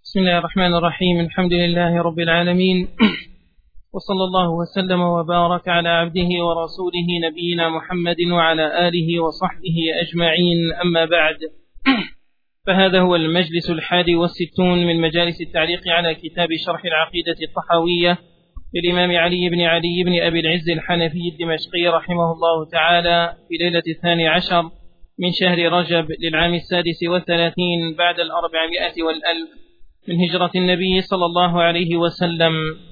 بسم الله الرحمن الرحيم. الحمد لله رب العالمين، وصلى الله وسلم وبارك على عبده ورسوله نبينا محمد وعلى آله وصحبه أجمعين، أما بعد، فهذا هو المجلس 61 من مجالس التعليق على كتاب شرح العقيدة الطحاوية للإمام علي بن أبي العز الحنفي الدمشقي رحمه الله تعالى في ليلة 12 من شهر رجب للعام 36 بعد 400 والألف من هجرة النبي صلى الله عليه وسلم.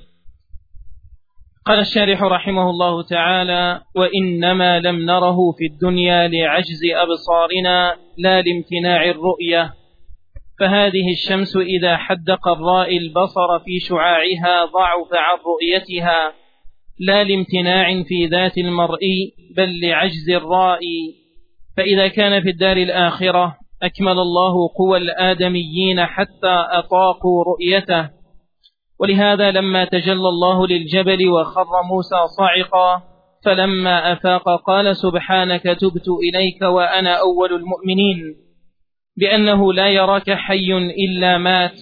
قال الشارح رحمه الله تعالى: وإنما لم نره في الدنيا لعجز أبصارنا لا لامتناع الرؤية، فهذه الشمس إذا حدق الرائي البصر في شعاعها ضعف عن رؤيتها، لا لامتناع في ذات المرئي بل لعجز الرائي. فإذا كان في الدار الآخرة أكمل الله قوى الآدميين حتى أطاقوا رؤيته، ولهذا لما تجلى الله للجبل وخر موسى صاعقا فلما أفاق قال: سبحانك تبت إليك وأنا أول المؤمنين، بأنه لا يراك حي إلا مات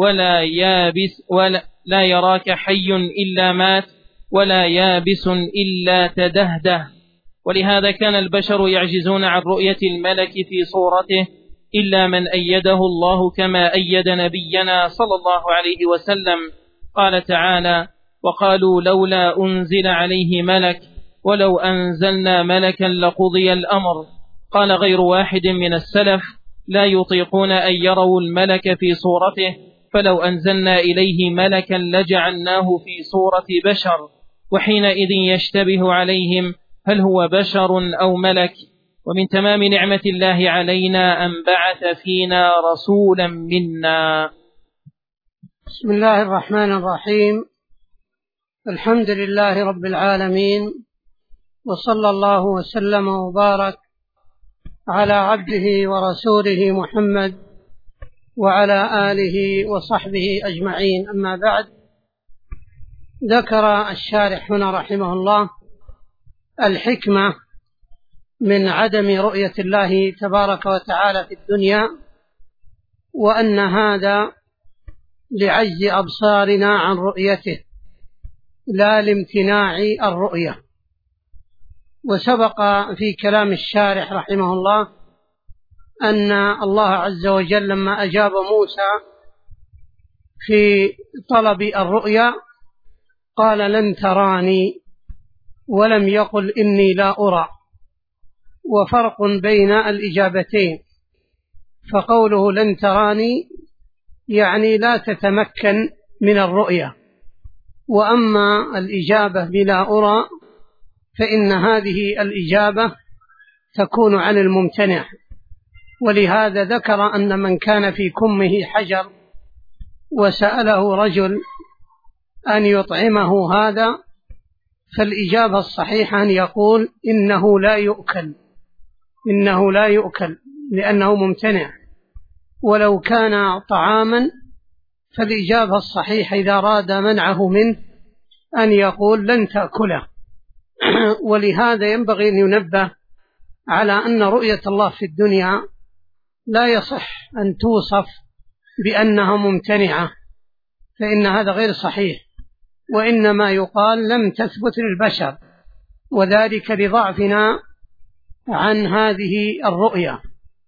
ولا يابس إلا تدهده. ولهذا كان البشر يعجزون عن رؤية الملك في صورته إلا من أيده الله كما أيد نبينا صلى الله عليه وسلم. قال تعالى: وقالوا لولا أنزل عليه ملك ولو أنزلنا ملكا لقضي الأمر. قال غير واحد من السلف: لا يطيقون أن يروا الملك في صورته، فلو أنزلنا إليه ملكا لجعلناه في صورة بشر، وحينئذ يشتبه عليهم هل هو بشر أو ملك. ومن تمام نعمة الله علينا أن بعث فينا رسولا منا. بسم الله الرحمن الرحيم. الحمد لله رب العالمين، وصلى الله وسلم وبارك على عبده ورسوله محمد وعلى آله وصحبه أجمعين، أما بعد. ذكر الشارح هنا رحمه الله الحكمة من عدم رؤية الله تبارك وتعالى في الدنيا، وأن هذا لعجز أبصارنا عن رؤيته لا لامتناع الرؤية. وسبق في كلام الشارح رحمه الله أن الله عز وجل لما أجاب موسى في طلب الرؤيا قال: لن تراني، ولم يقل إني لا أرى، وفرق بين الإجابتين. فقوله لن تراني يعني لا تتمكن من الرؤية، وأما الإجابة بلا أرى فإن هذه الإجابة تكون عن الممتنع. ولهذا ذكر أن من كان في كمه حجر وسأله رجل أن يطعمه هذا، فالإجابة الصحيحة أن يقول إنه لا يؤكل لأنه ممتنع. ولو كان طعاما فالإجابة الصحيحة إذا أراد منعه منه أن يقول لن تأكله. ولهذا ينبغي أن ينبه على أن رؤية الله في الدنيا لا يصح أن توصف بأنها ممتنعة، فإن هذا غير صحيح، وإنما يقال لم تثبت للبشر، وذلك لضعفنا عن هذه الرؤية.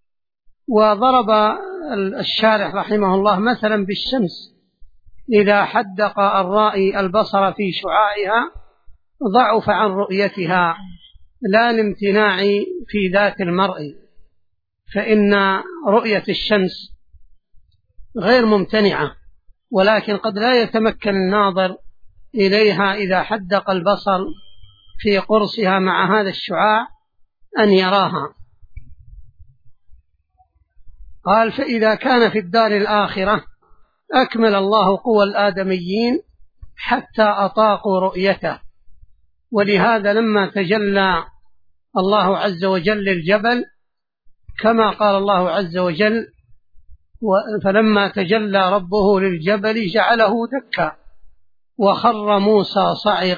وضرب الشارح رحمه الله مثلا بالشمس إذا حدق الرائي البصر في شعاعها ضعف عن رؤيتها لا لامتناع في ذات المرء، فإن رؤية الشمس غير ممتنعة، ولكن قد لا يتمكن الناظر إليها إذا حدق البصر في قرصها مع هذا الشعاع أن يراها. قال: فإذا كان في الدار الآخرة أكمل الله قوى الآدميين حتى أطاقوا رؤيته. ولهذا لما تجلى الله عز وجل للجبل كما قال الله عز وجل: فلما تجلى ربه للجبل جعله دكا وخر موسى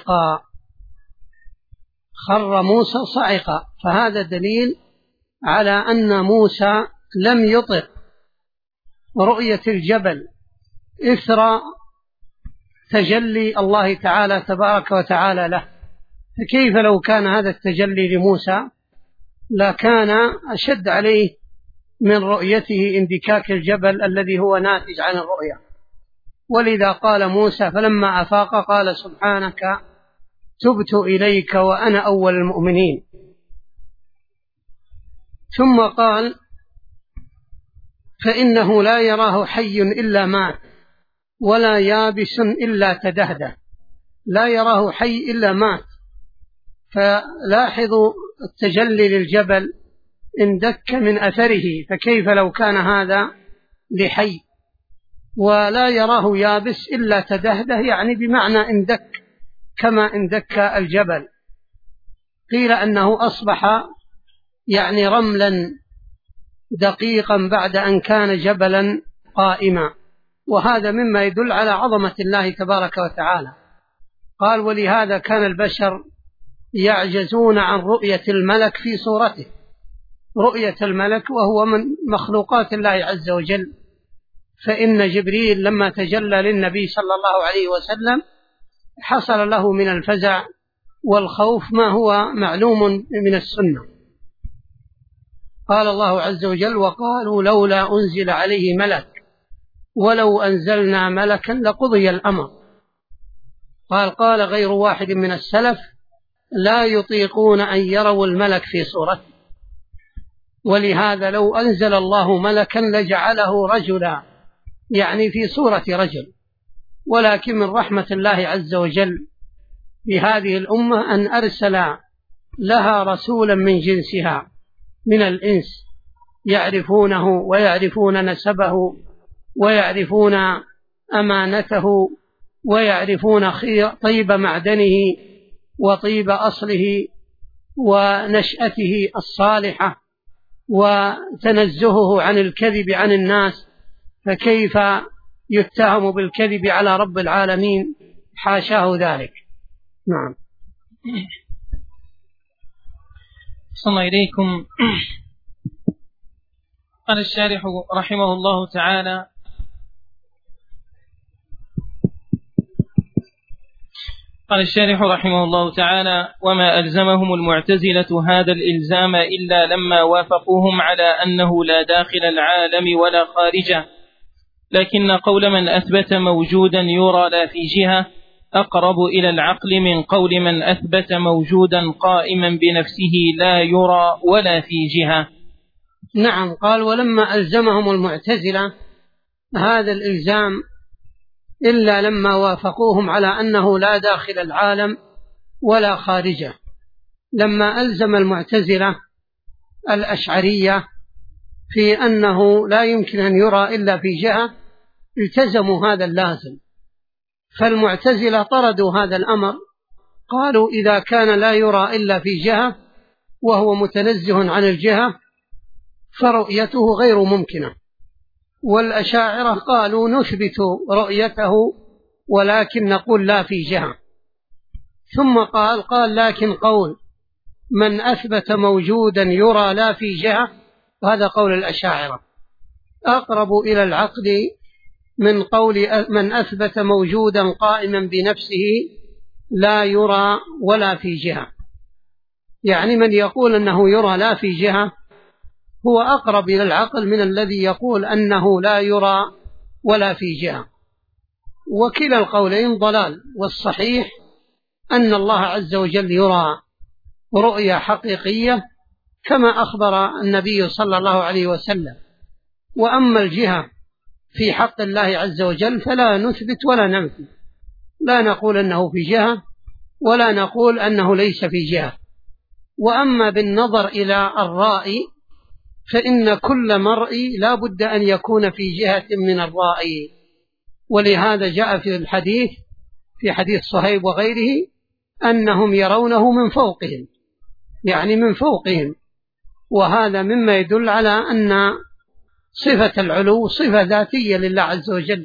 صعقا. فهذا دليل على أن موسى لم يطق رؤية الجبل إثر تجلي الله تعالى تبارك وتعالى له. فكيف لو كان هذا التجلي لموسى لكان أشد عليه من رؤيته اندكاك الجبل الذي هو ناتج عن الرؤية. ولذا قال موسى فلما أفاق قال سبحانك تبت إليك وأنا أول المؤمنين. ثم قال فإنه لا يراه حي إلا مات ولا يابس إلا تدهده. لا يراه حي إلا مات. فلاحظوا التجلي للجبل اندك من أثره، فكيف لو كان هذا لحي؟ ولا يراه يابس إلا تدهده، يعني بمعنى اندك كما اندك الجبل. قيل أنه أصبح يعني رملا دقيقا بعد أن كان جبلا قائما، وهذا مما يدل على عظمة الله تبارك وتعالى. قال ولهذا كان البشر يعجزون عن رؤية الملك في صورته، رؤية الملك وهو من مخلوقات الله عز وجل. فإن جبريل لما تجلى للنبي صلى الله عليه وسلم حصل له من الفزع والخوف ما هو معلوم من السنة. قال الله عز وجل وقالوا لولا أنزل عليه ملك ولو أنزلنا ملكا لقضي الأمر. قال غير واحد من السلف لا يطيقون أن يروا الملك في صورته، ولهذا لو أنزل الله ملكا لجعله رجلا، يعني في صورة رجل. ولكن من رحمة الله عز وجل بهذه الأمة أن أرسل لها رسولا من جنسها من الإنس يعرفونه ويعرفون نسبه ويعرفون أمانته ويعرفون طيب معدنه وطيب أصله ونشأته الصالحة وتنزهه عن الكذب عن الناس. فكيف يتهم بالكذب على رب العالمين؟ حاشاه ذلك. نعم. صلى إليكم. قال الشارح رحمه الله تعالى وما ألزمهم المعتزلة هذا الإلزام إلا لما وافقوهم على أنه لا داخل العالم ولا خارجه، لكن قول من أثبت موجودا يرى لا في جهة أقرب إلى العقل من قول من أثبت موجودا قائما بنفسه لا يرى ولا في جهة. نعم. قال ولما ألزمهم المعتزلة هذا الإلزام إلا لما وافقوهم على أنه لا داخل العالم ولا خارجه. لما ألزم المعتزلة الأشعرية في أنه لا يمكن أن يرى إلا في جهة التزموا هذا اللازم. فالمعتزلة طردوا هذا الأمر، قالوا إذا كان لا يرى إلا في جهة وهو متنزه عن الجهة فرؤيته غير ممكنة. والأشاعرة قالوا نثبت رؤيته ولكن نقول لا في جهة. ثم قال لكن قول من أثبت موجودا يرى لا في جهة، هذا قول الأشاعرة أقرب إلى العقل من قول من أثبت موجودا قائما بنفسه لا يرى ولا في جهة. يعني من يقول أنه يرى لا في جهة هو أقرب إلى العقل من الذي يقول أنه لا يرى ولا في جهة. وكلا القولين ضلال، والصحيح أن الله عز وجل يرى رؤية حقيقية كما أخبر النبي صلى الله عليه وسلم. وأما الجهة في حق الله عز وجل فلا نثبت ولا ننفي، لا نقول أنه في جهة ولا نقول أنه ليس في جهة. وأما بالنظر إلى الرائي فإن كل مرئي لا بد أن يكون في جهة من الرائي، ولهذا جاء في الحديث في حديث صهيب وغيره أنهم يرونه من فوقهم، يعني من فوقهم. وهذا مما يدل على أن صفة العلو صفة ذاتية لله عز وجل،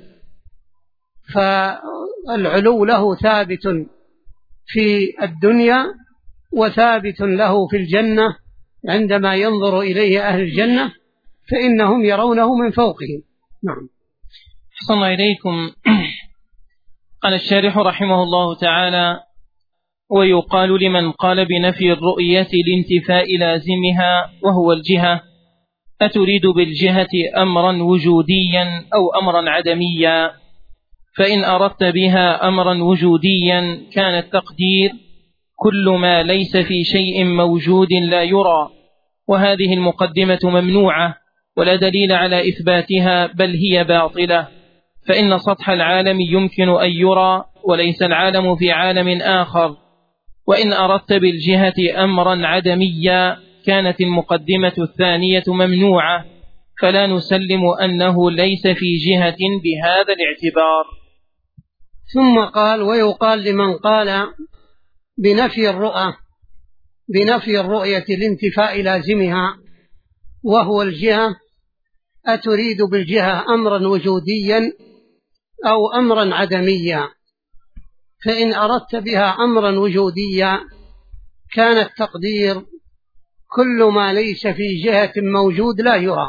فالعلو له ثابت في الدنيا وثابت له في الجنة عندما ينظر إليه أهل الجنة فإنهم يرونه من فوقهم. نعم. أحسن إليكم. قال الشارح رحمه الله تعالى: ويقال لمن قال بنفي الرؤية لانتفاء لازمها وهو الجهة: أتريد بالجهة أمرا وجوديا أو أمرا عدميا؟ فإن أردت بها أمرا وجوديا كان التقدير كل ما ليس في شيء موجود لا يرى، وهذه المقدمة ممنوعة ولا دليل على إثباتها بل هي باطلة، فإن سطح العالم يمكن أن يرى وليس العالم في عالم آخر. وإن أردت بالجهة أمرا عدميا كانت المقدمة الثانية ممنوعة، فلا نسلم أنه ليس في جهة بهذا الاعتبار. ثم قال: ويقال لمن قال بنفي الرؤية لانتفاء لازمها وهو الجهة: أتريد بالجهة أمرا وجوديا أو أمرا عدميا؟ فإن أردت بها أمرا وجوديا كان التقدير كل ما ليس في جهة موجود لا يرى.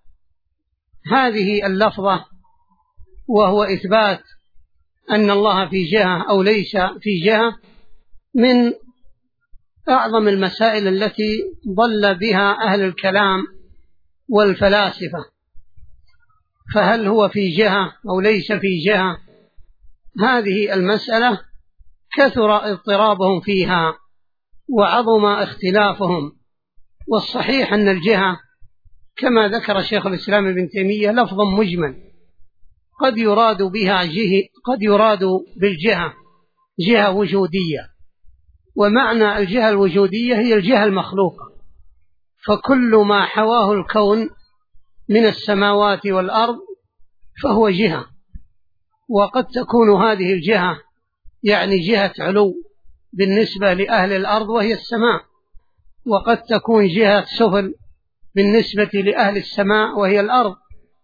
هذه اللفظة وهو إثبات أن الله في جهة أو ليس في جهة من أعظم المسائل التي ضل بها أهل الكلام والفلاسفة. فهل هو في جهة أو ليس في جهة؟ هذه المسألة كثر اضطرابهم فيها وعظم اختلافهم، والصحيح أن الجهة كما ذكر شيخ الإسلام ابن تيمية لفظ مجمل، قد يراد بالجهة جهة وجودية، ومعنى الجهة الوجودية هي الجهة المخلوقة، فكل ما حواه الكون من السماوات والأرض فهو جهة. وقد تكون هذه الجهة يعني جهة علو بالنسبة لأهل الأرض وهي السماء، وقد تكون جهة سفل بالنسبة لأهل السماء وهي الأرض،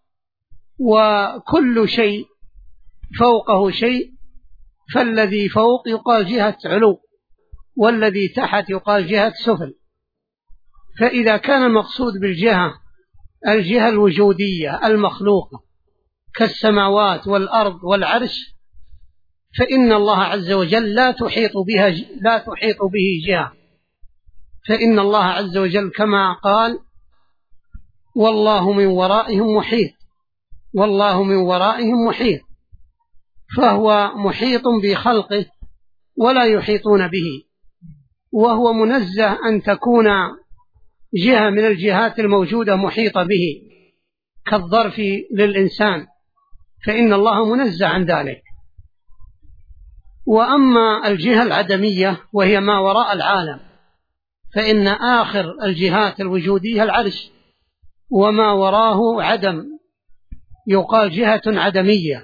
وكل شيء فوقه شيء، فالذي فوق يقال جهة علو والذي تحت يقال جهة سفل. فإذا كان المقصود بالجهة الجهة الوجودية المخلوقة كالسماوات والأرض والعرش، فإن الله عز وجل لا تحيط به جهة، فإن الله عز وجل كما قال: والله من ورائهم محيط، والله من ورائهم محيط، فهو محيط بخلقه ولا يحيطون به، وهو منزه أن تكون جهة من الجهات الموجودة محيطة به كالظرف للإنسان، فإن الله منزه عن ذلك. وأما الجهة العدمية وهي ما وراء العالم، فإن آخر الجهات الوجودية العرش، وما وراه عدم يقال جهة عدمية.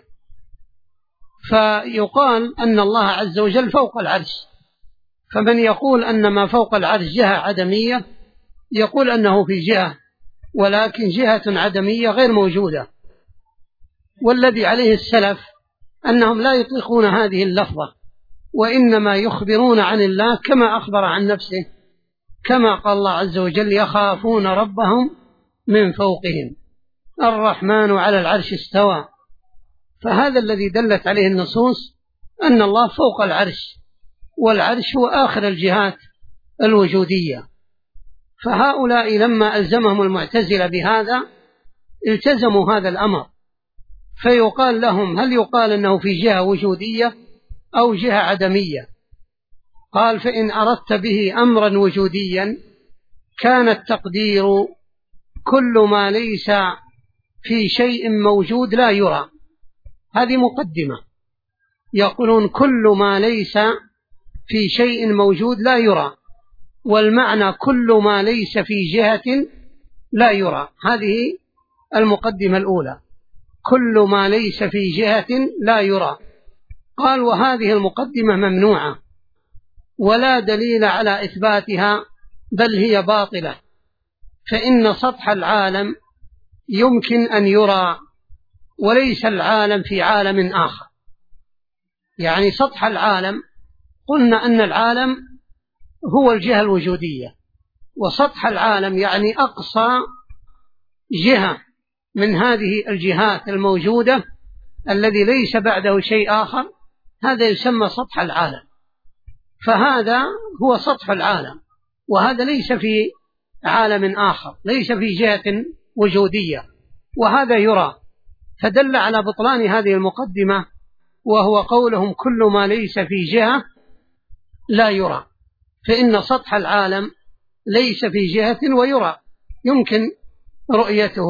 فيقال أن الله عز وجل فوق العرش، فمن يقول أن ما فوق العرش جهة عدمية يقول أنه في جهة، ولكن جهة عدمية غير موجودة. والذي عليه السلف أنهم لا يطلقون هذه اللفظة، وإنما يخبرون عن الله كما أخبر عن نفسه، كما قال الله عز وجل: يخافون ربهم من فوقهم، الرحمن على العرش استوى. فهذا الذي دلت عليه النصوص أن الله فوق العرش، والعرش هو آخر الجهات الوجودية. فهؤلاء لما ألزمهم المعتزلة بهذا التزموا هذا الأمر، فيقال لهم: هل يقال أنه في جهة وجودية أو جهة عدمية؟ قال: فإن أردت به أمرا وجوديا كان التقدير كل ما ليس في شيء موجود لا يرى. هذه مقدمة، يقولون كل ما ليس في شيء موجود لا يرى، والمعنى كل ما ليس في جهة لا يرى. هذه المقدمة الأولى، كل ما ليس في جهة لا يرى. قال: وهذه المقدمة ممنوعة ولا دليل على إثباتها بل هي باطلة، فإن سطح العالم يمكن أن يرى وليس العالم في عالم آخر. يعني سطح العالم قلنا أن العالم هو الجهة الوجودية، وسطح العالم يعني أقصى جهة من هذه الجهات الموجودة الذي ليس بعده شيء آخر، هذا يسمى سطح العالم. فهذا هو سطح العالم، وهذا ليس في عالم آخر، ليس في جهة وجودية، وهذا يرى. فدل على بطلان هذه المقدمة، وهو قولهم كل ما ليس في جهة لا يرى، فإن سطح العالم ليس في جهة ويرى، يمكن رؤيته.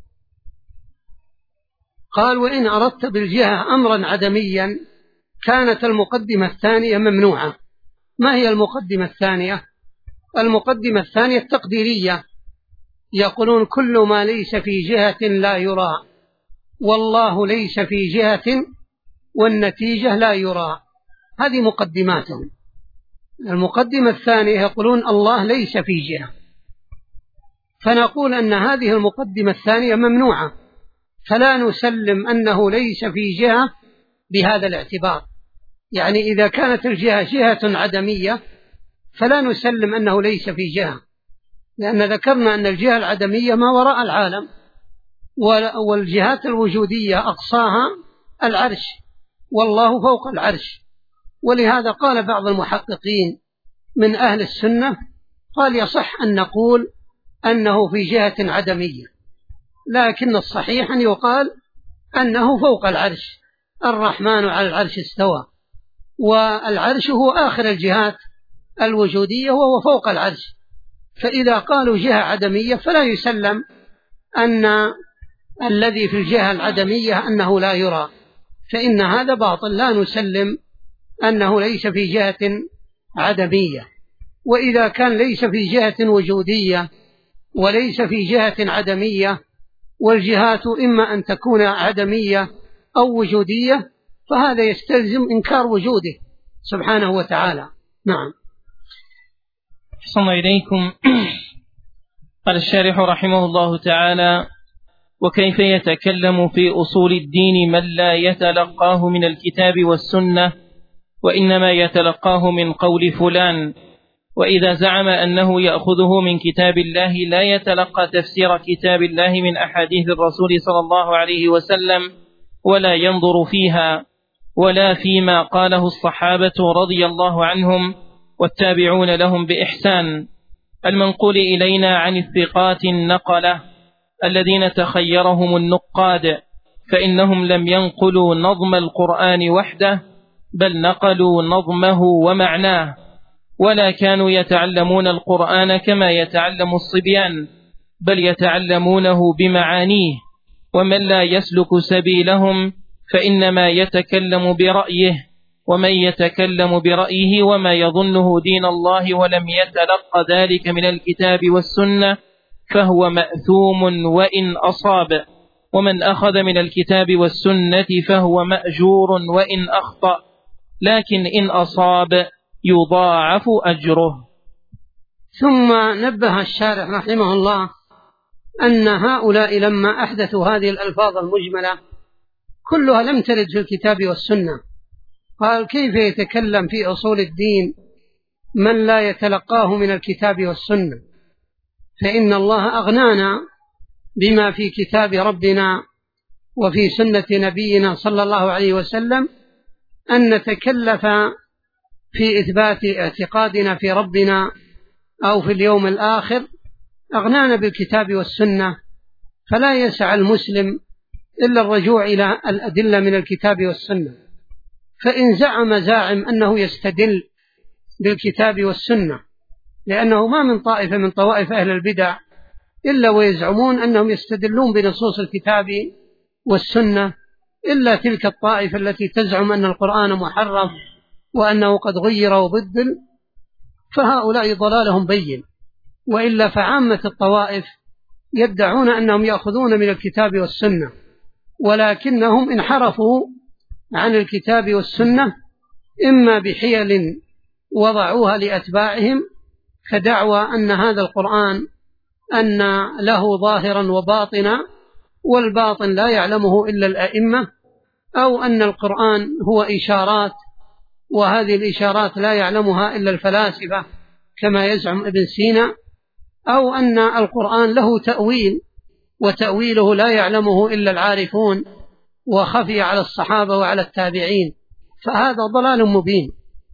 قال: وإن أردت بالجهة أمرا عدميا كانت المقدمة الثانية ممنوعة. ما هي المقدمة الثانية؟ المقدمة الثانية التقديرية، يقولون كل ما ليس في جهة لا يرى، والله ليس في جهة والنتيجة لا يرى. هذه مقدماتهم. المقدمة الثانية يقولون الله ليس في جهة، فنقول أن هذه المقدمة الثانية ممنوعة، فلا نسلم أنه ليس في جهة بهذا الاعتبار. يعني إذا كانت الجهة جهة عدمية فلا نسلم أنه ليس في جهة، لأن ذكرنا أن الجهة العدمية ما وراء العالم، والجهات الوجودية أقصاها العرش، والله فوق العرش. ولهذا قال بعض المحققين من أهل السنة، قال: يصح أن نقول أنه في جهة عدمية، لكن الصحيح أن يقال أنه فوق العرش، الرحمن على العرش استوى، والعرش هو آخر الجهات الوجودية وهو فوق العرش. فإذا قالوا جهة عدمية فلا يسلم أن الذي في الجهة العدمية أنه لا يرى، فإن هذا باطل، لا نسلم أنه ليس في جهة عدمية. وإذا كان ليس في جهة وجودية وليس في جهة عدمية، والجهات إما أن تكون عدمية أو وجودية، فهذا يستلزم إنكار وجوده سبحانه وتعالى. نعم. أحسن إليكم. قال الشارح رحمه الله تعالى: وكيف يتكلم في أصول الدين من لا يتلقاه من الكتاب والسنة، وإنما يتلقاه من قول فلان؟ وإذا زعم أنه يأخذه من كتاب الله لا يتلقى تفسير كتاب الله من أحاديث الرسول صلى الله عليه وسلم، ولا ينظر فيها ولا فيما قاله الصحابة رضي الله عنهم والتابعون لهم بإحسان، المنقول إلينا عن الثقات النقلة الذين تخيرهم النقاد، فإنهم لم ينقلوا نظم القرآن وحده، بل نقلوا نظمه ومعناه، ولا كانوا يتعلمون القرآن كما يتعلم الصبيان، بل يتعلمونه بمعانيه. ومن لا يسلك سبيلهم فإنما يتكلم برأيه، ومن يتكلم برأيه وما يظنه دين الله ولم يتلق ذلك من الكتاب والسنة فهو مأثوم وإن أصاب، ومن أخذ من الكتاب والسنة فهو مأجور وإن أخطأ، لكن إن أصاب يضاعف أجره. ثم نبه الشارح رحمه الله أن هؤلاء لما أحدثوا هذه الألفاظ المجملة كلها لم ترد في الكتاب والسنة. قال: كيف يتكلم في أصول الدين من لا يتلقاه من الكتاب والسنة؟ فإن الله أغنانا بما في كتاب ربنا وفي سنة نبينا صلى الله عليه وسلم أن نتكلف في إثبات اعتقادنا في ربنا أو في اليوم الآخر، أغنانا بالكتاب والسنة، فلا يسع المسلم إلا الرجوع إلى الأدلة من الكتاب والسنة. فإن زعم زاعم أنه يستدل بالكتاب والسنة، لأنه ما من طائفة من طوائف أهل البدع إلا ويزعمون أنهم يستدلون بنصوص الكتاب والسنة، إلا تلك الطائفة التي تزعم أن القرآن محرف وأنه قد غير وبدل، فهؤلاء ضلالهم بين. وإلا فعامة الطوائف يدعون أنهم يأخذون من الكتاب والسنة، ولكنهم انحرفوا عن الكتاب والسنة إما بحيل وضعوها لأتباعهم، كدعوى أن هذا القرآن أن له ظاهرا وباطنا والباطن لا يعلمه إلا الأئمة، أو أن القرآن هو إشارات وهذه الإشارات لا يعلمها إلا الفلاسفة كما يزعم ابن سينا، أو أن القرآن له تأويل وتأويله لا يعلمه إلا العارفون، وخفي على الصحابة وعلى التابعين، فهذا ضلال مبين.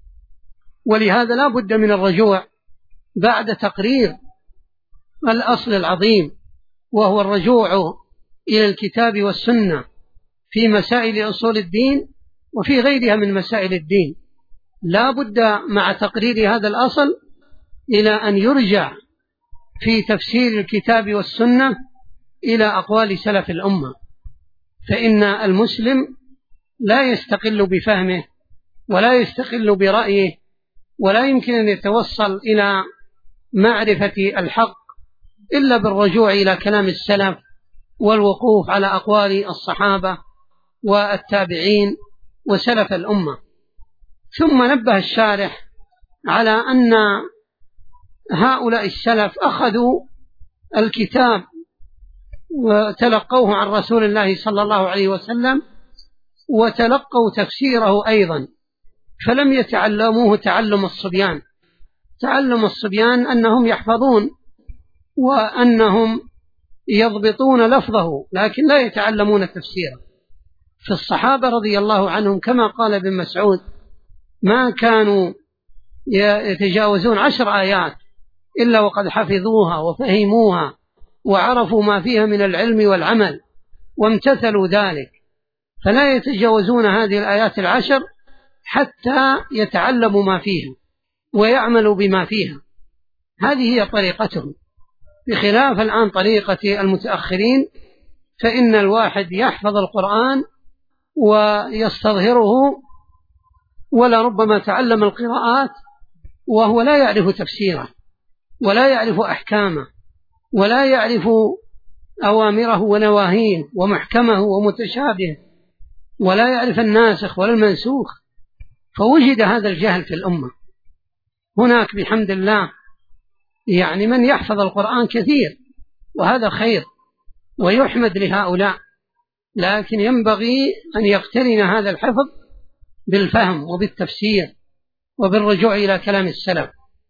ولهذا لا بد من الرجوع بعد تقرير الأصل العظيم، وهو الرجوع إلى الكتاب والسنة في مسائل أصول الدين وفي غيرها من مسائل الدين. لا بد مع تقرير هذا الأصل إلى أن يرجع في تفسير الكتاب والسنة إلى أقوال سلف الأمة، فإن المسلم لا يستقل بفهمه ولا يستقل برأيه، ولا يمكن أن يتوصل إلى معرفة الحق إلا بالرجوع إلى كلام السلف والوقوف على أقوال الصحابة والتابعين وسلف الأمة. ثم نبه الشارح على أن هؤلاء السلف أخذوا الكتاب وتلقوه عن رسول الله صلى الله عليه وسلم، وتلقوا تفسيره أيضا، فلم يتعلموه تعلم الصبيان. تعلم الصبيان أنهم يحفظون وأنهم يضبطون لفظه لكن لا يتعلمون تفسيره. في الصحابة رضي الله عنهم كما قال ابن مسعود ما كانوا يتجاوزون 10 آيات إلا وقد حفظوها وفهموها وعرفوا ما فيها من العلم والعمل وامتثلوا ذلك، فلا يتجاوزون هذه الآيات 10 حتى يتعلموا ما فيها ويعملوا بما فيها. هذه هي طريقتهم، بخلاف الآن طريقة المتأخرين، فإن الواحد يحفظ القرآن ويستظهره ولا ربما تعلم القراءات وهو لا يعرف تفسيره ولا يعرف أحكامه ولا يعرف أوامره ونواهيه ومحكمه ومتشابه، ولا يعرف الناسخ ولا المنسوخ، فوجد هذا الجهل في الأمة. هناك بحمد الله يعني من يحفظ القرآن كثير، وهذا خير ويحمد لهؤلاء، لكن ينبغي أن يقترن هذا الحفظ بالفهم وبالتفسير وبالرجوع إلى كلام السلف.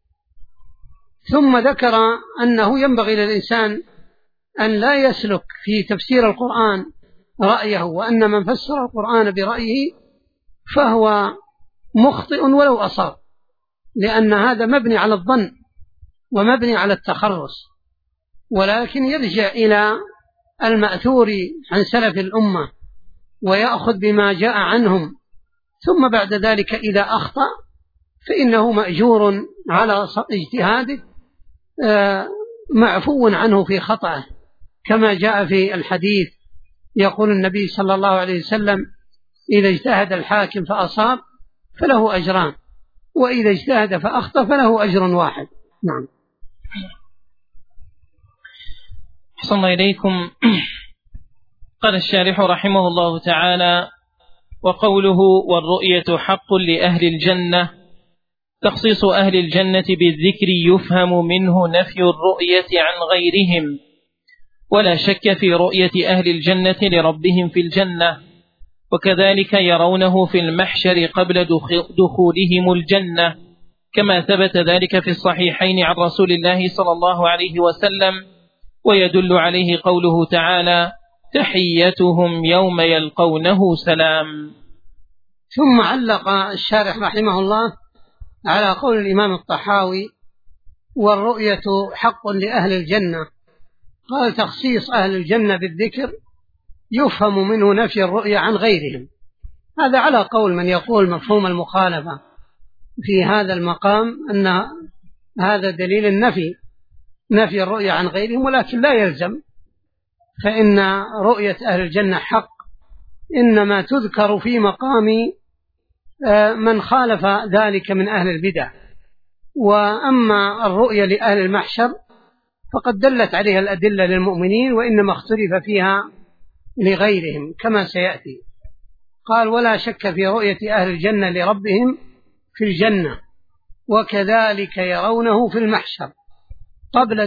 ثم ذكر أنه ينبغي للإنسان أن لا يسلك في تفسير القرآن رأيه، وأن من فسر القرآن برأيه فهو مخطئ ولو أصاب، لأن هذا مبني على الظن ومبني على التخرص، ولكن يرجع إلى المأثور عن سلف الأمة ويأخذ بما جاء عنهم، ثم بعد ذلك إذا أخطأ فإنه مأجور على اجتهاده معفو عنه في خطأه، كما جاء في الحديث يقول النبي صلى الله عليه وسلم إذا اجتهد الحاكم فأصاب فله أجران، وإذا اجتهد فأخطأ فله أجر واحد. نعم. أحسن إليكم. قال الشارح رحمه الله تعالى: وقوله والرؤية حق لأهل الجنة، تخصيص أهل الجنة بالذكر يفهم منه نفي الرؤية عن غيرهم، ولا شك في رؤية أهل الجنة لربهم في الجنة، وكذلك يرونه في المحشر قبل دخولهم الجنة، كما ثبت ذلك في الصحيحين عن رسول الله صلى الله عليه وسلم، ويدل عليه قوله تعالى: تحيتهم يوم يلقونه سلام. ثم علق الشارح رحمه الله على قول الإمام الطحاوي: والرؤية حق لأهل الجنة، قال: تخصيص أهل الجنة بالذكر يفهم منه نفي الرؤية عن غيرهم. هذا على قول من يقول مفهوم المخالفة في هذا المقام، أن هذا دليل نفي الرؤية عن غيرهم، ولكن لا يلزم، فإن رؤية أهل الجنة حق، إنما تذكر في مقام من خالف ذلك من أهل البدع. وأما الرؤية لأهل المحشر فقد دلت عليها الأدلة للمؤمنين، وإنما اختلف فيها لغيرهم كما سيأتي. قال: ولا شك في رؤية أهل الجنة لربهم في الجنة، وكذلك يرونه في المحشر قبل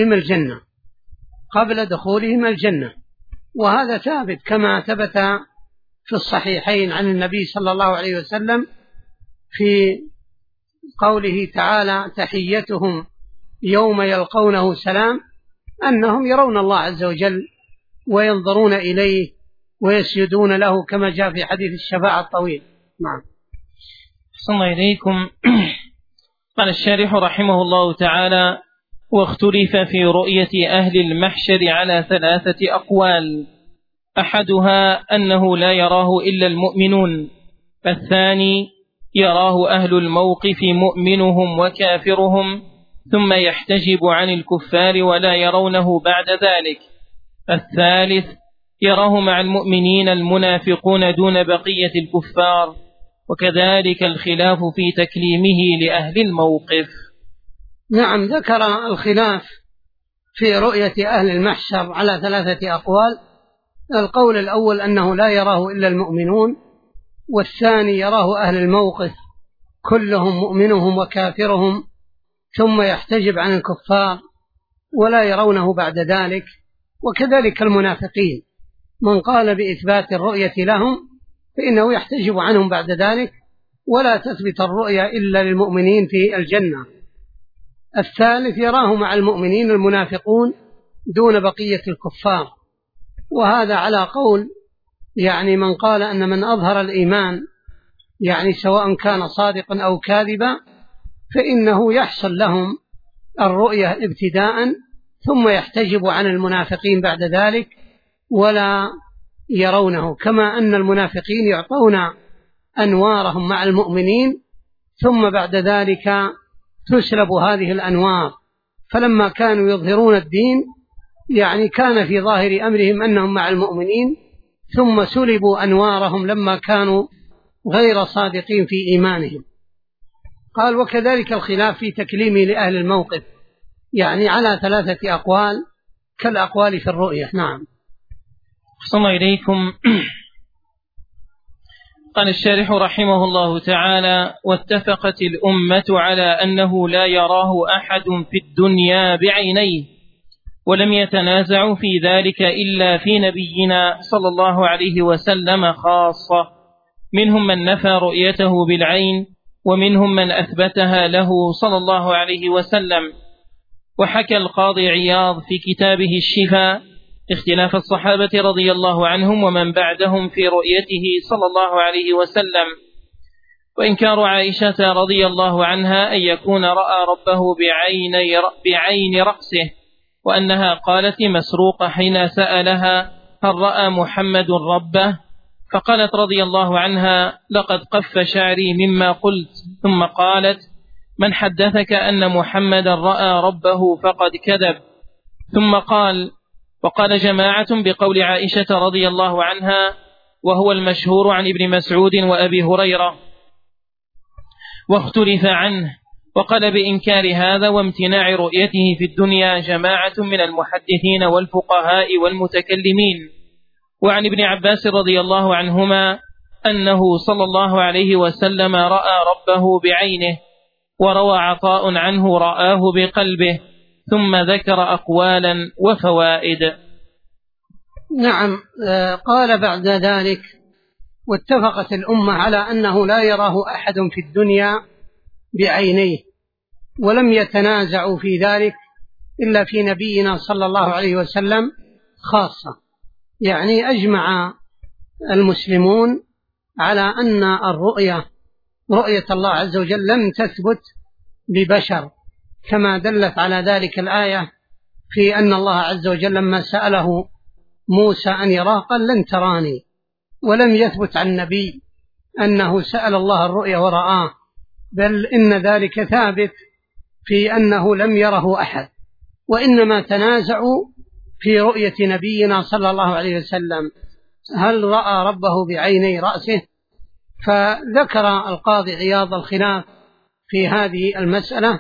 دخولهم الجنة. وهذا ثابت كما ثبت في الصحيحين عن النبي صلى الله عليه وسلم في قوله تعالى: تحيتهم يوم يلقونه سلام، أنهم يرون الله عز وجل وينظرون إليه ويسجدون له كما جاء في حديث الشفاعة الطويل. نعم. أحسن الله إليكم. قال الشارح رحمه الله تعالى: واختلف في رؤية أهل المحشر على 3 أقوال، أحدها أنه لا يراه إلا المؤمنون، الثاني يراه أهل الموقف مؤمنهم وكافرهم ثم يحتجب عن الكفار ولا يرونه بعد ذلك، الثالث يراه مع المؤمنين المنافقون دون بقية الكفار، وكذلك الخلاف في تكليمه لأهل الموقف. نعم، ذكر الخلاف في رؤية أهل المحشر على 3 أقوال. القول الأول أنه لا يراه إلا المؤمنون، والثاني يراه أهل الموقف كلهم مؤمنهم وكافرهم ثم يحتجب عن الكفار ولا يرونه بعد ذلك، وكذلك المنافقين من قال بإثبات الرؤية لهم فإنه يحتجب عنهم بعد ذلك ولا تثبت الرؤية إلا للمؤمنين في الجنة. الثالث يراه مع المؤمنين المنافقون دون بقية الكفار، وهذا على قول من قال أن من أظهر الإيمان سواء كان صادقا أو كاذبا فإنه يحصل لهم الرؤية ابتداء ثم يحتجب عن المنافقين بعد ذلك ولا يرونه، كما أن المنافقين يعطون أنوارهم مع المؤمنين ثم بعد ذلك تسلب هذه الأنوار. فلما كانوا يظهرون الدين كان في ظاهر أمرهم أنهم مع المؤمنين ثم سلبوا أنوارهم لما كانوا غير صادقين في إيمانهم. قال: وكذلك الخلاف في تكليم لأهل الموقف، على 3 أقوال كالأقوال في الرؤية. نعم. أحسن الله إليكم. قال الشارح رحمه الله تعالى: واتفقت الأمة على أنه لا يراه أحد في الدنيا بعينيه، ولم يتنازعوا في ذلك إلا في نبينا صلى الله عليه وسلم خاصة، منهم من نفى رؤيته بالعين ومنهم من أثبتها له صلى الله عليه وسلم. وحكى القاضي عياض في كتابه الشفاء اختلاف الصحابة رضي الله عنهم ومن بعدهم في رؤيته صلى الله عليه وسلم، وإنكار عائشة رضي الله عنها أن يكون رأى ربه بعين رأسه، وأنها قالت مسروقة حين سألها: هل رأى محمد ربه؟ فقالت رضي الله عنها: لقد قف شعري مما قلت. ثم قالت: من حدثك أن محمد رأى ربه فقد كذب. ثم قال: وقال جماعة بقول عائشة رضي الله عنها، وهو المشهور عن ابن مسعود وأبي هريرة، واختلف عنه. وقال بإنكار هذا وامتناع رؤيته في الدنيا جماعة من المحدثين والفقهاء والمتكلمين. وعن ابن عباس رضي الله عنهما أنه صلى الله عليه وسلم رأى ربه بعينه، وروى عطاء عنه رآه بقلبه، ثم ذكر أقوالا وفوائد. نعم. قال بعد ذلك: واتفقت الأمة على أنه لا يراه أحد في الدنيا بعينيه، ولم يتنازعوا في ذلك إلا في نبينا صلى الله عليه وسلم خاصة. أجمع المسلمون على أن رؤية الله عز وجل لم تثبت لبشر، كما دلت على ذلك الآية في أن الله عز وجل لما سأله موسى أن يراه قال: لن تراني. ولم يثبت عن النبي أنه سأل الله الرؤيا ورآه، بل إن ذلك ثابت في أنه لم يره أحد، وإنما تنازعوا في رؤية نبينا صلى الله عليه وسلم هل رأى ربه بعيني رأسه. فذكر القاضي عياض الخلاف في هذه المسألة،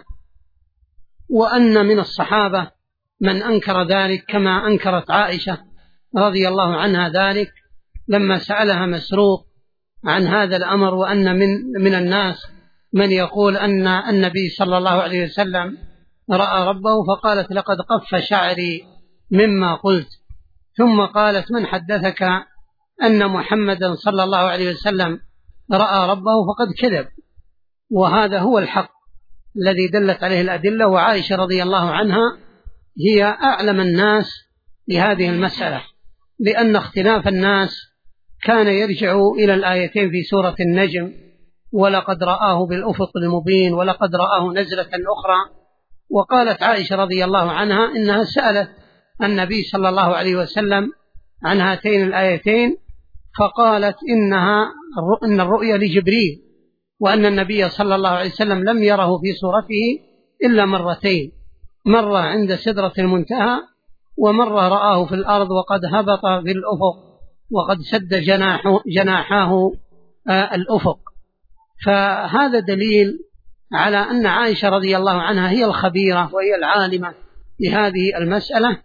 وأن من الصحابة من أنكر ذلك كما أنكرت عائشة رضي الله عنها ذلك لما سألها مسروق عن هذا الأمر، وأن من الناس من يقول أن النبي صلى الله عليه وسلم رأى ربه، فقالت: لقد قف شعري مما قلت. ثم قالت: من حدثك أن محمدا صلى الله عليه وسلم رأى ربه فقد كذب. وهذا هو الحق الذي دلت عليه الأدلة، وعائشة رضي الله عنها هي أعلم الناس بهذه المسألة، لأن اختلاف الناس كان يرجع إلى الآيتين في سورة النجم: ولقد رآه بالأفق المبين، ولقد رآه نزلة أخرى. وقالت عائشة رضي الله عنها إنها سألت النبي صلى الله عليه وسلم عن هاتين الآيتين، فقالت إن الرؤيا لجبريل، وأن النبي صلى الله عليه وسلم لم يره في صورته إلا مرتين: مرة عند سدرة المنتهى، ومرة رآه في الأرض وقد هبط في الأفق وقد سد جناحاه الأفق. فهذا دليل على أن عائشة رضي الله عنها هي الخبيرة وهي العالمة بهذه المسألة،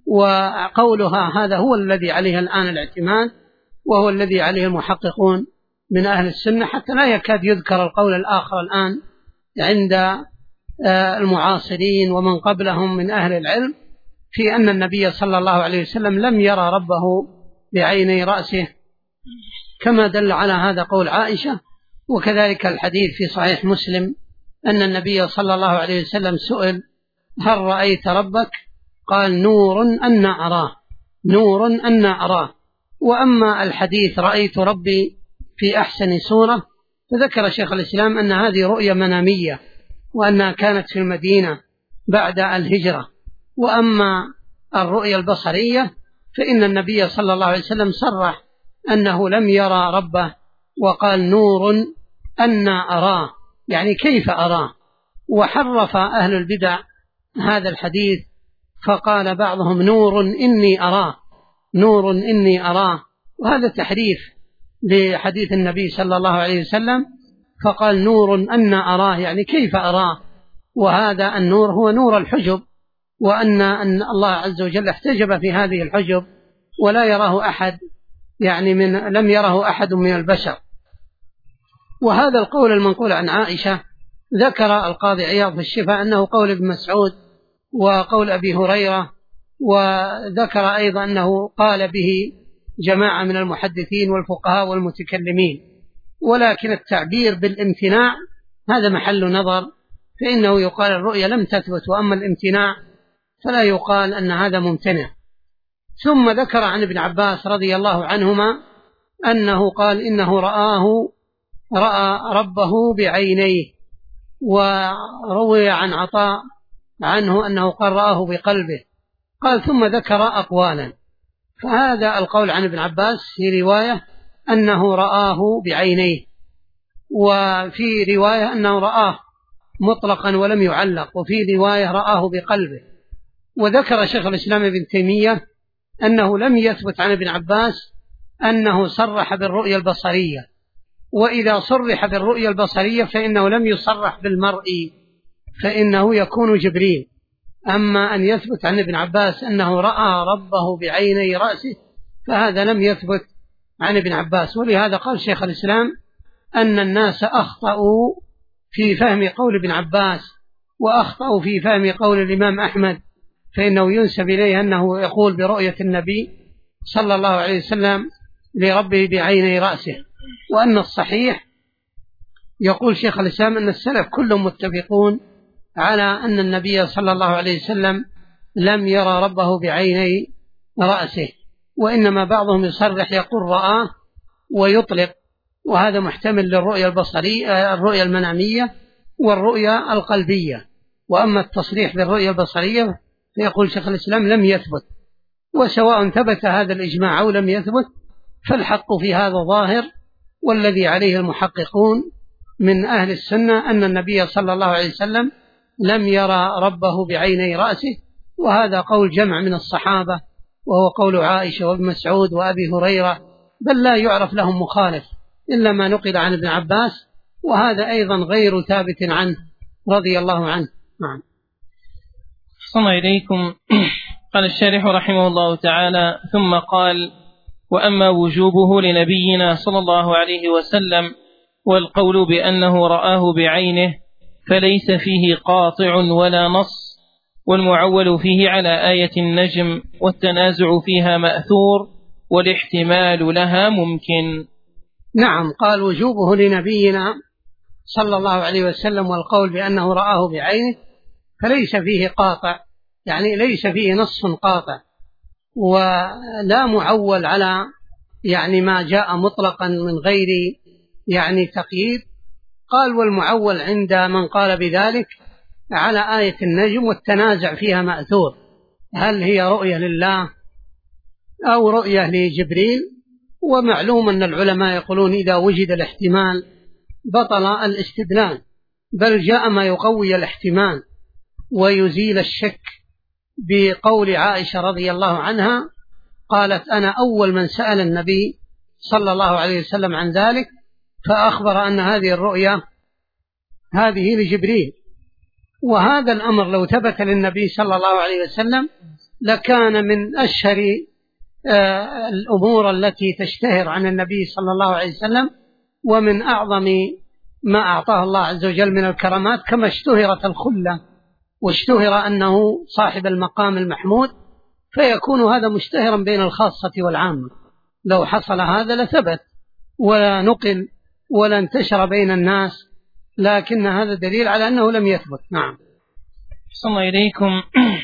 وقولها هذا هو الذي عليه الآن الاعتماد، وهو الذي عليه المحققون من أهل السنة، حتى لا يكاد يذكر القول الآخر الآن عند المعاصرين ومن قبلهم من أهل العلم في أن النبي صلى الله عليه وسلم لم يرى ربه بعيني رأسه، كما دل على هذا قول عائشة. وكذلك الحديث في صحيح مسلم أن النبي صلى الله عليه وسلم سئل: هل رأيت ربك؟ قال: نور أن أراه، نور أن أراه. وأما الحديث رأيت ربي في أحسن صورة، فذكر شيخ الإسلام أن هذه رؤية منامية، وأنها كانت في المدينة بعد الهجرة. وأما الرؤية البصرية فإن النبي صلى الله عليه وسلم صرح أنه لم يرى ربه، وقال: نور أن أراه، يعني كيف أراه. وحرف أهل البدع هذا الحديث، فقال بعضهم: نور إني أراه، نور إني أراه، وهذا تحريف لحديث النبي صلى الله عليه وسلم، فقال: نور أن أراه، يعني كيف أراه. وهذا النور هو نور الحجب، وأن الله عز وجل احتجب في هذه الحجب ولا يراه أحد، يعني لم يره أحد من البشر. وهذا القول المنقول عن عائشة ذكر القاضي عياض في الشفاء أنه قول ابن مسعود وقول أبي هريرة، وذكر أيضا أنه قال به جماعة من المحدثين والفقهاء والمتكلمين. ولكن التعبير بالامتناع هذا محل نظر، فإنه يقال الرؤيا لم تثبت، وأما الامتناع فلا يقال أن هذا ممتنع. ثم ذكر عن ابن عباس رضي الله عنهما أنه قال إنه رأى ربه بعينيه. وروي عن عطاء عنه أنه قال رآه بقلبه. قال ثم ذكر أقوالا، فهذا القول عن ابن عباس في رواية أنه رآه بعينيه، وفي رواية أنه رآه مطلقا ولم يعلق، وفي رواية رآه بقلبه. وذكر شيخ الإسلام ابن تيمية أنه لم يثبت عن ابن عباس أنه صرح بالرؤية البصرية، وإذا صرح بالرؤية البصرية فإنه لم يصرح بالمرء، فإنه يكون جبريل. أما أن يثبت عن ابن عباس أنه رأى ربه بعيني رأسه فهذا لم يثبت عن ابن عباس. ولهذا قال شيخ الإسلام أن الناس أخطأوا في فهم قول ابن عباس، وأخطأوا في فهم قول الإمام أحمد، فإنه ينسب إليه أنه يقول برؤية النبي صلى الله عليه وسلم لربه بعيني رأسه. وأن الصحيح يقول شيخ الإسلام أن السلف كلهم متفقون على أن النبي صلى الله عليه وسلم لم يرى ربه بعيني رأسه، وإنما بعضهم يصرح يقول رآه ويطلق، وهذا محتمل للرؤية البصرية، الرؤية المنامية والرؤية القلبية. وأما التصريح بالرؤية البصرية فيقول شيخ الإسلام لم يثبت، وسواء ثبت هذا الإجماع أو لم يثبت فالحق في هذا ظاهر، والذي عليه المحققون من أهل السنة أن النبي صلى الله عليه وسلم لم يرى ربه بعيني رأسه، وهذا قول جمع من الصحابة، وهو قول عائشة وابن مسعود وأبي هريرة، بل لا يعرف لهم مخالف إلا ما نقل عن ابن عباس، وهذا أيضا غير ثابت عنه رضي الله عنه. نعم. صلى إليكم. قال الشارح رحمه الله تعالى: ثم قال: وأما وجوبه لنبينا صلى الله عليه وسلم والقول بأنه رآه بعينه فليس فيه قاطع ولا نص، والمعول فيه على آية النجم، والتنازع فيها مأثور، والاحتمال لها ممكن. نعم. قال وجوبه لنبينا صلى الله عليه وسلم والقول بأنه رآه بعينه فليس فيه قاطع، يعني ليس فيه نص قاطع، ولا معول على يعني ما جاء مطلقا من غير يعني تقييد. قال والمعول عند من قال بذلك على آية النجم، والتنازع فيها مأثور، هل هي رؤية لله أو رؤية لجبريل؟ ومعلوم أن العلماء يقولون إذا وجد الاحتمال بطل الاستدلال، بل جاء ما يقوي الاحتمال ويزيل الشك بقول عائشة رضي الله عنها قالت أنا أول من سأل النبي صلى الله عليه وسلم عن ذلك، فأخبر أن هذه الرؤيا هذه لجبريل. وهذا الأمر لو ثبت للنبي صلى الله عليه وسلم لكان من أشهر الأمور التي تشتهر عن النبي صلى الله عليه وسلم، ومن أعظم ما أعطاه الله عز وجل من الكرامات، كما اشتهرت الخلة واشتهر أنه صاحب المقام المحمود، فيكون هذا مشتهرا بين الخاصة والعامة. لو حصل هذا لثبت ولا نقل ولا انتشر بين الناس، لكن هذا دليل على أنه لم يثبت. نعم. صلى الله إليكم.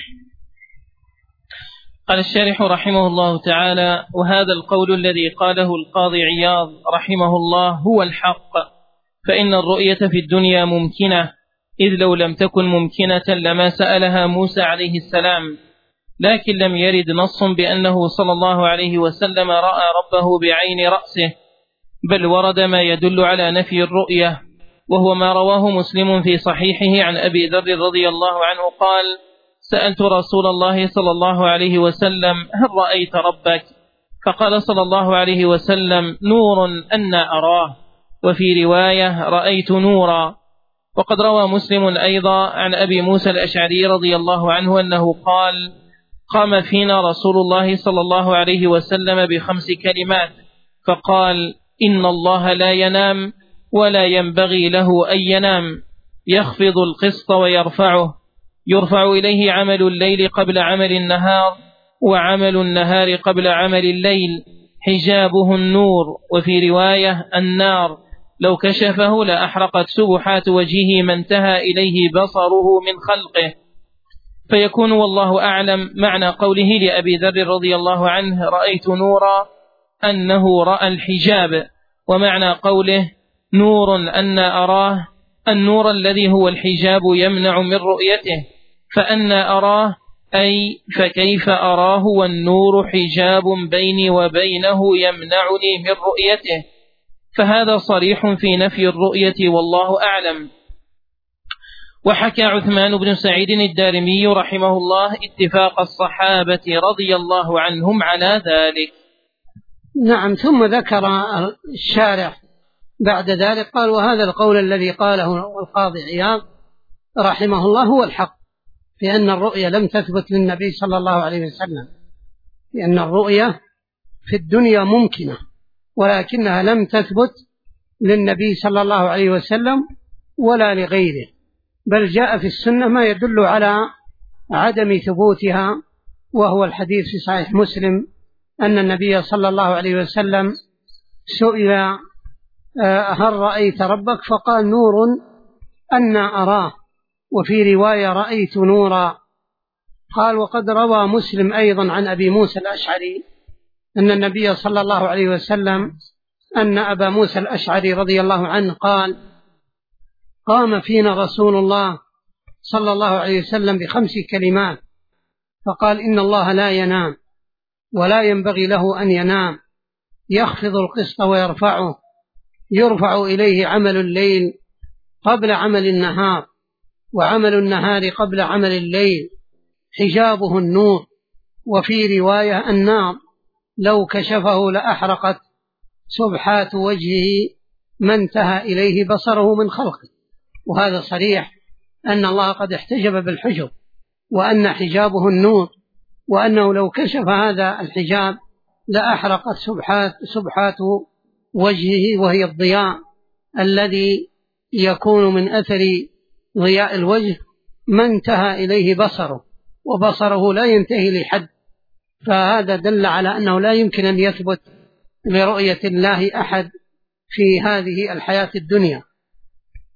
قال الشارح رحمه الله تعالى: وهذا القول الذي قاله القاضي عياض رحمه الله هو الحق، فإن الرؤية في الدنيا ممكنة، إذ لو لم تكن ممكنة لما سألها موسى عليه السلام، لكن لم يرد نص بأنه صلى الله عليه وسلم رأى ربه بعين رأسه، بل ورد ما يدل على نفي الرؤية، وهو ما رواه مسلم في صحيحه عن أبي ذر رضي الله عنه قال: سألت رسول الله صلى الله عليه وسلم: هل رأيت ربك؟ فقال صلى الله عليه وسلم: نور أنا أراه، وفي رواية: رأيت نورا. وقد روى مسلم أيضا عن أبي موسى الأشعري رضي الله عنه أنه قال: قام فينا رسول الله صلى الله عليه وسلم ب5 كلمات، فقال: إن الله لا ينام ولا ينبغي له أن ينام، يخفض القسط ويرفعه، يرفع إليه عمل الليل قبل عمل النهار، وعمل النهار قبل عمل الليل، حجابه النور. وفي رواية: النار، لو كشفه لأحرقت سبحات وجهه ما انتهى إليه بصره من خلقه. فيكون والله أعلم معنى قوله لأبي ذر رضي الله عنه: رأيت نورا، أنه رأى الحجاب، ومعنى قوله نور أنا أراه، النور الذي هو الحجاب يمنع من رؤيته، فأنا أراه أي فكيف أراه والنور حجاب بيني وبينه يمنعني من رؤيته، فهذا صريح في نفي الرؤية والله أعلم. وحكى عثمان بن سعيد الدارمي رحمه الله اتفاق الصحابة رضي الله عنهم على ذلك. نعم. ثم ذكر الشارح بعد ذلك قال: وهذا القول الذي قاله القاضي عياض رحمه الله هو الحق، لأن الرؤية لم تثبت للنبي صلى الله عليه وسلم، لأن الرؤية في الدنيا ممكنة ولكنها لم تثبت للنبي صلى الله عليه وسلم ولا لغيره، بل جاء في السنة ما يدل على عدم ثبوتها، وهو الحديث في صحيح مسلم أن النبي صلى الله عليه وسلم سئل: هل رأيت ربك؟ فقال: نور أنا أراه، وفي رواية: رأيت نورا. قال: وقد روى مسلم أيضا عن أبي موسى الأشعري أن النبي صلى الله عليه وسلم أن أبا موسى الأشعري رضي الله عنه قال: قام فينا رسول الله صلى الله عليه وسلم ب5 كلمات، فقال: إن الله لا ينام ولا ينبغي له أن ينام، يخفض القسط ويرفعه، يرفع إليه عمل الليل قبل عمل النهار، وعمل النهار قبل عمل الليل، حجابه النور. وفي رواية: النار، لو كشفه لأحرقت سبحات وجهه ما انتهى إليه بصره من خلقه. وهذا صريح أن الله قد احتجب بالحجب، وأن حجابه النور، وأنه لو كشف هذا الحجاب لأحرقت سبحات وجهه، وهي الضياء الذي يكون من أثر ضياء الوجه ما انتهى إليه بصره، وبصره لا ينتهي لحد. فهذا دل على أنه لا يمكن أن يثبت لرؤية الله أحد في هذه الحياة الدنيا.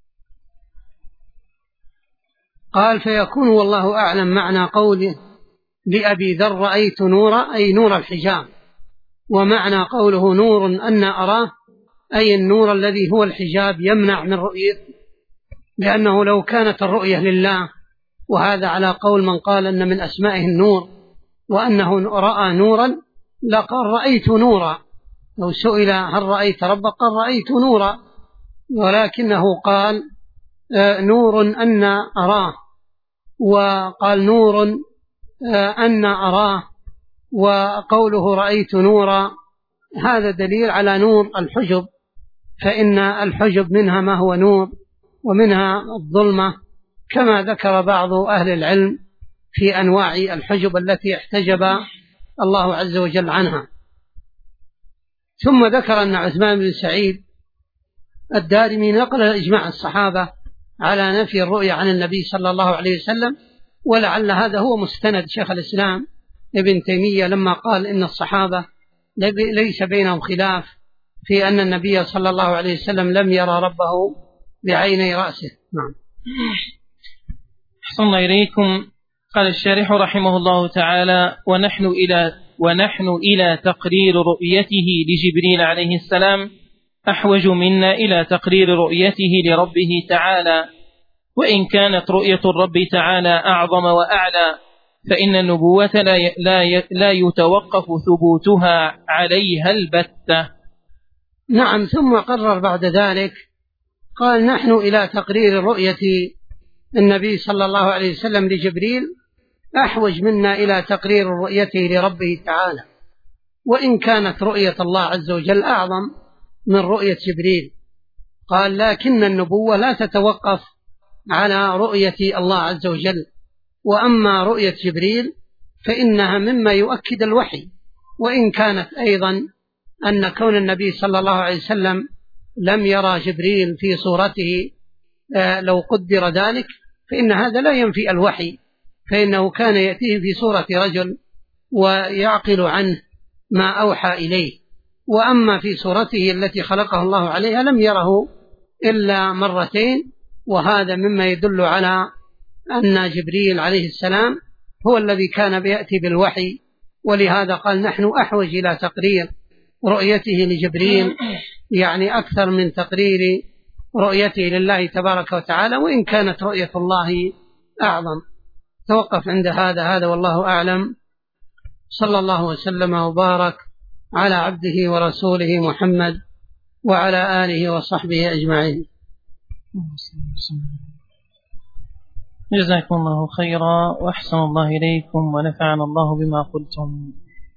قال: فيكون والله أعلم معنى قوله لأبي ذر رأيت نورا أي نور الحجاب، ومعنى قوله نور أن أراه أي النور الذي هو الحجاب يمنع من رؤيته، لأنه لو كانت الرؤية لله، وهذا على قول من قال أن من أسمائه النور وأنه رأى نورا لقال رأيت نورا، لو سئل هل رأيت ربك قال رأيت نورا، ولكنه قال نور أن أراه، وقال نور أن أراه، وقوله رأيت نورا هذا دليل على نور الحجب، فإن الحجب منها ما هو نور ومنها الظلمة، كما ذكر بعض أهل العلم في أنواع الحجب التي احتجب الله عز وجل عنها. ثم ذكر أن عثمان بن سعيد الدارمي نقل إجماع الصحابة على نفي الرؤيا عن النبي صلى الله عليه وسلم، ولعل هذا هو مستند شيخ الإسلام ابن تيمية لما قال إن الصحابة ليس بينهم خلاف في أن النبي صلى الله عليه وسلم لم يرى ربه بعيني رأسه. نعم. أحسن الله إليكم. قال الشارح رحمه الله تعالى: ونحن إلى تقرير رؤيته لجبريل عليه السلام أحوج منا إلى تقرير رؤيته لربه تعالى، وإن كانت رؤية الرب تعالى أعظم وأعلى، فإن النبوة لا يتوقف ثبوتها عليها البتة. نعم. ثم قرر بعد ذلك قال: نحن إلى تقرير رؤية النبي صلى الله عليه وسلم لجبريل أحوج منا إلى تقرير رؤيته لربه تعالى، وإن كانت رؤية الله عز وجل أعظم من رؤية جبريل. قال: لكن النبوة لا تتوقف على رؤية الله عز وجل، وأما رؤية جبريل فإنها مما يؤكد الوحي، وإن كانت أيضا أن كون النبي صلى الله عليه وسلم لم يرى جبريل في صورته لو قدر ذلك فإن هذا لا ينفي الوحي، فإنه كان يأتيه في صورة رجل ويعقل عنه ما أوحى إليه، وأما في صورته التي خلقه الله عليها لم يره إلا مرتين، وهذا مما يدل على أن جبريل عليه السلام هو الذي كان بيأتي بالوحي. ولهذا قال: نحن أحوج إلى تقرير رؤيته لجبريل، يعني أكثر من تقرير رؤيته لله تبارك وتعالى، وإن كانت رؤية الله أعظم. توقف عند هذا والله أعلم. صلى الله وسلم وبارك على عبده ورسوله محمد وعلى آله وصحبه أجمعين. جزاكم الله خيرا وأحسن الله إليكم ونفعنا الله بما قلتم.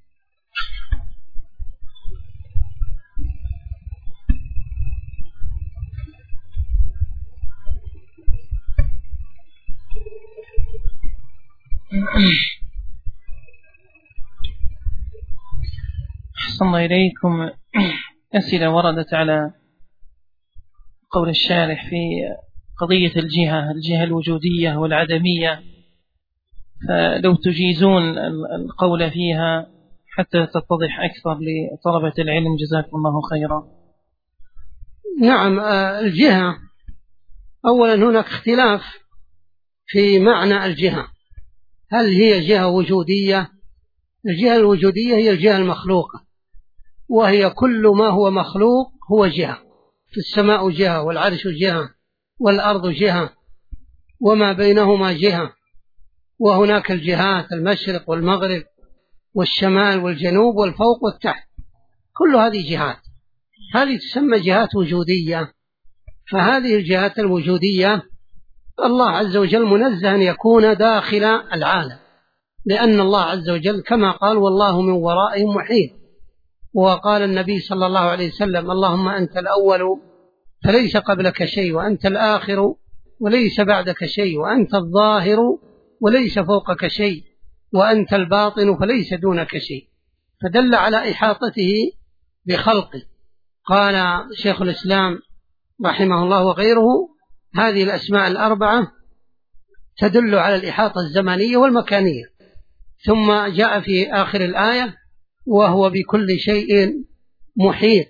أحسن الله إليكم. أسئلة وردت على قول الشارح في قضية الجهة الوجودية والعدمية، فلو تجيزون القول فيها حتى تتضح أكثر لطلبة العلم جزاكم الله خيرا. نعم. الجهة أولا هناك اختلاف في معنى الجهة، هل هي جهة وجودية؟ الجهة الوجودية هي الجهة المخلوقة، وهي كل ما هو مخلوق هو جهة، في السماء جهة والعرش جهة والأرض جهة وما بينهما جهة، وهناك الجهات المشرق والمغرب والشمال والجنوب والفوق والتحت، كل هذه جهات، هذه تسمى جهات وجودية. فهذه الجهات الوجودية الله عز وجل منزه أن يكون داخل العالم، لأن الله عز وجل كما قال: والله من ورائهم محيط. وقال النبي صلى الله عليه وسلم: اللهم أنت الأول فليس قبلك شيء، وأنت الآخر وليس بعدك شيء، وأنت الظاهر وليس فوقك شيء، وأنت الباطن فليس دونك شيء، فدل على إحاطته بخلقه. قال شيخ الإسلام رحمه الله وغيره: هذه الأسماء الأربعة تدل على الإحاطة الزمانية والمكانية. ثم جاء في آخر الآية: وهو بكل شيء محيط،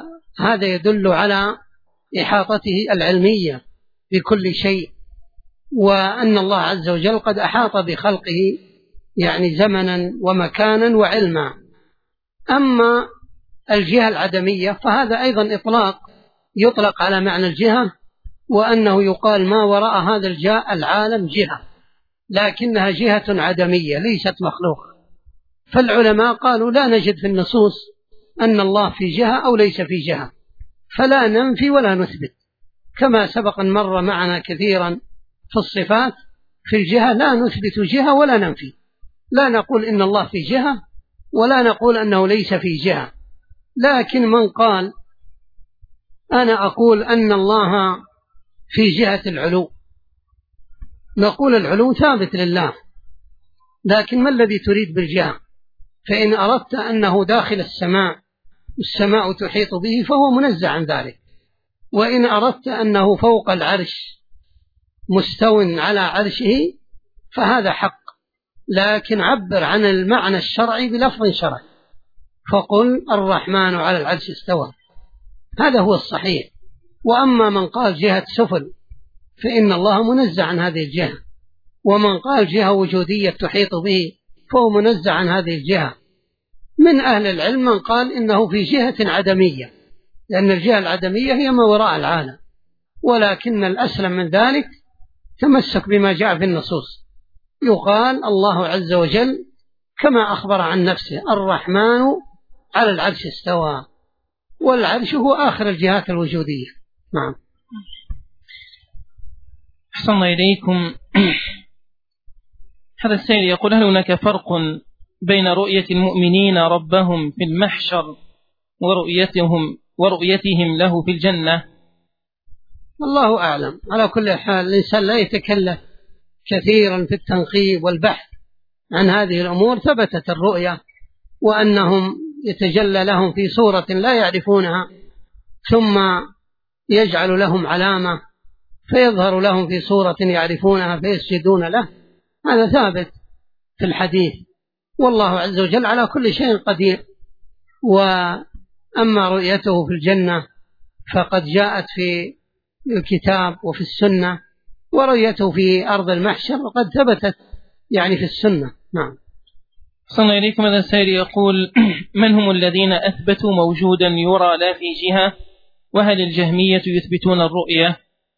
وهذا يدل على إحاطته العلمية بكل شيء. وأن الله عز وجل قد أحاط بخلقه يعني زمنا ومكانا وعلما. أما الجهة العدمية فهذا أيضا يطلق على معنى الجهة، وأنه يقال ما وراء هذا العالم جهة، لكنها جهة عدمية ليست مخلوقة. فالعلماء قالوا لا نجد في النصوص أن الله في جهة أو ليس في جهة، فلا ننفي ولا نثبت، كما سبق مر معنا كثيرا في الصفات. في الجهة لا نثبت جهة ولا ننفي، لا نقول إن الله في جهة ولا نقول أنه ليس في جهة. لكن من قال أنا أقول أن الله في جهة العلو، نقول العلو ثابت لله، لكن ما الذي تريد بالجهة؟ فإن أردت أنه داخل السماء والسماء تحيط به فهو منزه عن ذلك، وإن أردت أنه فوق العرش مستو على عرشه فهذا حق، لكن عبر عن المعنى الشرعي بلفظ شرعي، فقل الرحمن على العرش استوى، هذا هو الصحيح. وأما من قال جهة سفل فإن الله منزه عن هذه الجهة، ومن قال جهة وجودية تحيط به فهو منزه عن هذه الجهة. من أهل العلم من قال إنه في جهة عدمية، لأن الجهة العدمية هي ما وراء العالم، ولكن الأسلم من ذلك تمسك بما جاء في النصوص، يقال الله عز وجل كما أخبر عن نفسه الرحمن على العرش استوى، والعرش هو آخر الجهات الوجودية. نعم. أحسن إليكم. هذا السائل يقول هل هناك فرق بين رؤية المؤمنين ربهم في المحشر ورؤيتهم له في الجنة؟ الله أعلم. على كل حال الإنسان لا يتكلف كثيرا في التنقيب والبحث عن هذه الأمور. ثبتت الرؤية وأنهم يتجلى لهم في صورة لا يعرفونها، ثم يجعل لهم علامة فيظهر لهم في صورة يعرفونها فيسجدون له، هذا ثابت في الحديث، والله عز وجل على كل شيء قدير. وأما رؤيته في الجنة فقد جاءت في الكتاب وفي السنة، ورؤيته في أرض المحشر وقد ثبتت يعني في السنة. نعم. صلى الله عليكم. هذا السائل يقول من هم الذين أثبتوا موجودا يرى لا في جهة، وهل الجهمية يثبتون الرؤية؟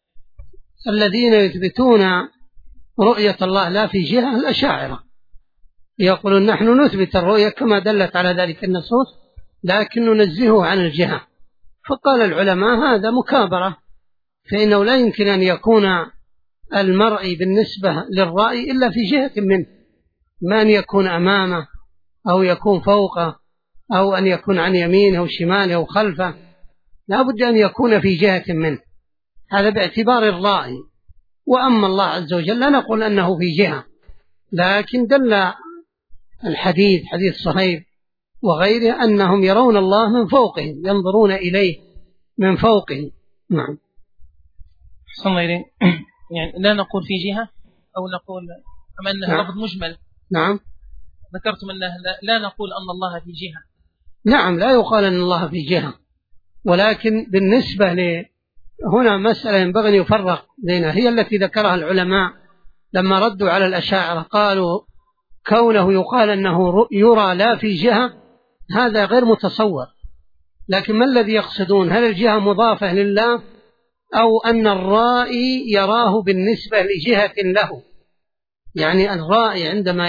الذين يثبتون رؤية الله لا في جهة الأشاعرة، يقولون نحن نثبت الرؤية كما دلت على ذلك النصوص لكن ننزهه عن الجهة. فقال العلماء هذا مكابرة، فإنه لا يمكن أن يكون المرء بالنسبة للرأي إلا في جهة منه، ما أن يكون أمامه أو يكون فوقه أو أن يكون عن يمينه أو شماله أو خلفه، لا بد أن يكون في جهة منه، هذا باعتبار الرأي. وأما الله عز وجل لا نقول أنه في جهة، لكن دل الحديث حديث صهيب وغيره أنهم يرون الله من فوقهم، ينظرون إليه من فوقهم. نعم. صلى الله عليه. يعني لا نقول في جهة أو نقول أم أنه لفظ مجمل. نعم. ذكرتم أنه لا نقول أن الله في جهة. نعم، لا يقال أن الله في جهة، ولكن بالنسبة هنا مسألة ينبغي أن يفرق بينها، هي التي ذكرها العلماء لما ردوا على الأشاعرة، قالوا كونه يقال أنه يرى لا في جهة هذا غير متصور، لكن ما الذي يقصدون؟ هل الجهة مضافة لله أو أن الرائي يراه بالنسبة لجهة له؟ يعني الرائي عندما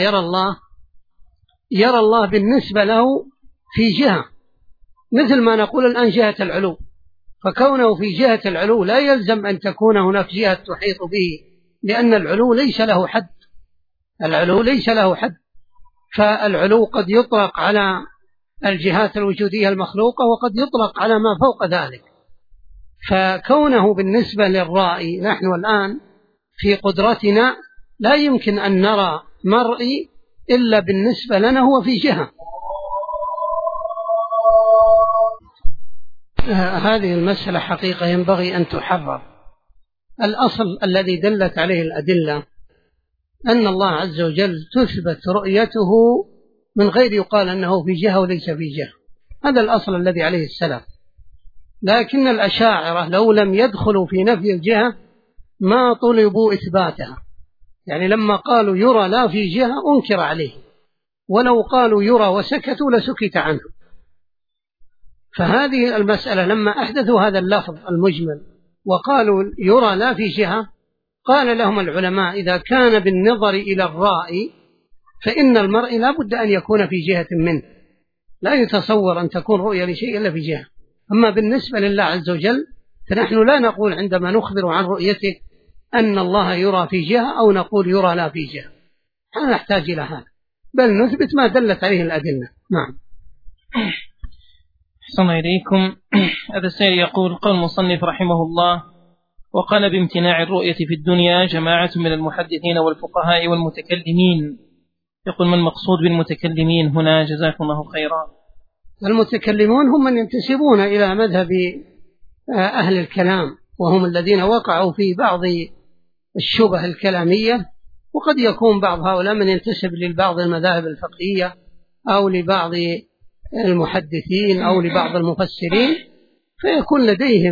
يرى الله بالنسبة له في جهة، مثل ما نقول الآن جهة العلو، فكونه في جهة العلو لا يلزم أن تكون هناك جهة تحيط به، لأن العلو ليس له حد، العلو ليس له حد. فالعلو قد يطلق على الجهات الوجودية المخلوقة وقد يطلق على ما فوق ذلك. فكونه بالنسبة للرائي، نحن الآن في قدرتنا لا يمكن أن نرى مرئي إلا بالنسبة لنا هو في جهة. هذه المسألة حقيقة ينبغي أن تحرر. الأصل الذي دلت عليه الأدلة أن الله عز وجل تثبت رؤيته من غير يقال أنه في جهة وليس في جهة، هذا الأصل الذي عليه السلف. لكن الأشاعرة لو لم يدخلوا في نفي الجهة ما طلبوا إثباتها، يعني لما قالوا يرى لا في جهة أنكر عليه، ولو قالوا يرى وسكتوا لسكت عنه. فهذه المسألة لما أحدثوا هذا اللفظ المجمل وقالوا يرى لا في جهة، قال لهم العلماء إذا كان بالنظر إلى الرائي فإن المرء لا بد أن يكون في جهة منه، لا يتصور أن تكون رؤية لشيء إلا في جهة. أما بالنسبة لله عز وجل فنحن لا نقول عندما نخبر عن رؤيته أن الله يرى في جهة أو نقول يرى لا في جهة، لا نحتاج إلى هذا، بل نثبت ما دلت عليه الأدلة. نعم. أحسن إليكم. هذا السائل يقول: قال المصنف رحمه الله: وقال بامتناع الرؤية في الدنيا جماعة من المحدثين والفقهاء والمتكلمين. يقول: ما المقصود بالمتكلمين هنا جزاكم الله خيرا؟ المتكلمون هم من ينتسبون إلى مذهب أهل الكلام، وهم الذين وقعوا في بعض الشبه الكلامية، وقد يكون بعض هؤلاء من ينتسب لبعض المذاهب الفقهية أو لبعض المحدثين أو لبعض المفسرين، فيكون لديهم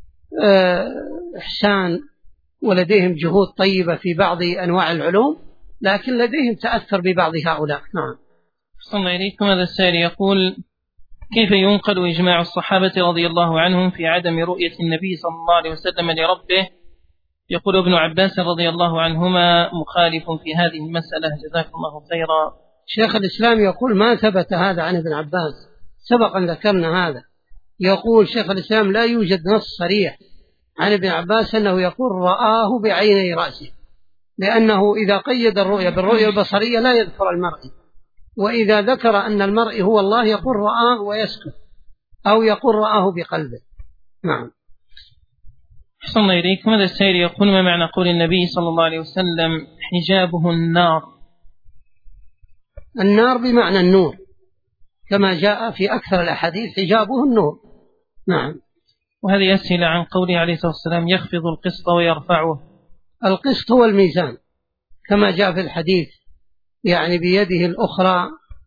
إحسان ولديهم جهود طيبة في بعض أنواع العلوم، لكن لديهم تأثر ببعض هؤلاء. نعم. صلى الله عليكم. هذا السائل يقول: كيف ينقل إجماع الصحابة رضي الله عنهم في عدم رؤية النبي صلى الله عليه وسلم لربه؟ يقول ابن عباس رضي الله عنهما مخالف في هذه المسألة جزاكم الله خيرا. شيخ الإسلام يقول ما ثبت هذا عن ابن عباس، سبقا ذكرنا هذا. يقول شيخ الإسلام لا يوجد نص صريح عن ابن عباس أنه يقول رآه بعيني رأسه، لأنه إذا قيد الرؤية بالرؤية البصرية لا يذكر المرئي، وإذا ذكر أن المرئي هو الله يقول رآه ويسكت، أو يقول رآه بقلبه. نعم. أحسن الله إليكم. هذا السائل يقول: ما معنى قول النبي صلى الله عليه وسلم حجابه النار؟ النار بمعنى النور، كما جاء في أكثر الأحاديث حجابه النور. نعم. وهذه أسئلة عن قوله عليه الصلاة والسلام يخفض القسط ويرفعه. القسط هو الميزان كما جاء في الحديث، يعني بيده الأخرى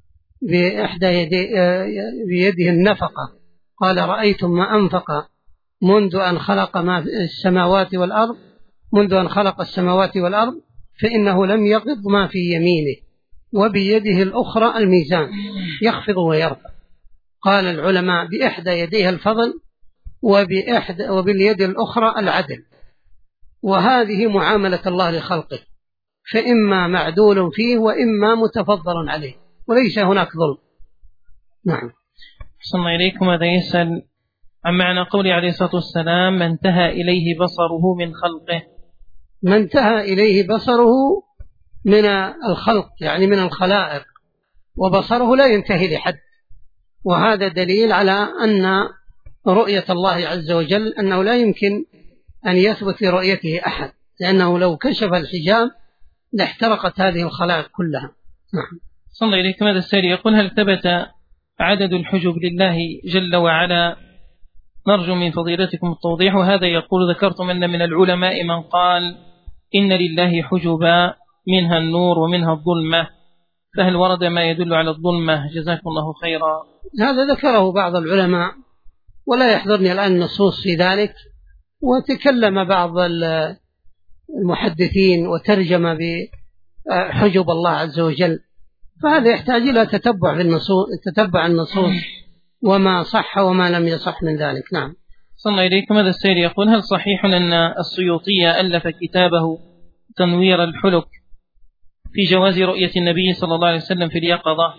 بيده النفقة. قال رأيتم ما أنفق منذ أن خلق السماوات والأرض، منذ أن خلق السماوات والأرض فإنه لم يقض ما في يمينه، وبيده الأخرى الميزان يخفض ويرفع. قال العلماء بإحدى يديها الفضل وباليد الأخرى العدل، وهذه معاملة الله لخلقه، فإما معدول فيه وإما متفضل عليه، وليس هناك ظلم. نعم. أحسن الله إليكم. هذا يسأل عن معنى قوله عليه الصلاة والسلام من انتهى إليه بصره من خلقه. من انتهى إليه بصره من الخلق يعني من الخلائق، وبصره لا ينتهي لحد، وهذا دليل على أن رؤية الله عز وجل أنه لا يمكن أن يثبت لرؤيته أحد، لأنه لو كشف الحجاب لاحترقت هذه الخلائق كلها. نعم. صلى الله عليكم. هذا السائل يقول: هل ثبت عدد الحجب لله جل وعلا؟ نرجو من فضيلتكم التوضيح. وهذا يقول: ذكرتم أن من العلماء من قال إن لله حجبا منها النور ومنها الظلمة، فهل ورد ما يدل على الظلمة؟ جزاكم الله خيرا. هذا ذكره بعض العلماء ولا يحضرني الآن النصوص في ذلك، وتكلم بعض المحدثين وترجم بحجب الله عز وجل، فهذا يحتاج إلى تتبع النصوص وما صح وما لم يصح من ذلك. نعم. صلى الله إليكم. هذا السائل يقول: هل صحيح أن السيوطي ألف كتابه تنوير الحلك في جواز رؤية النبي صلى الله عليه وسلم في اليقظة؟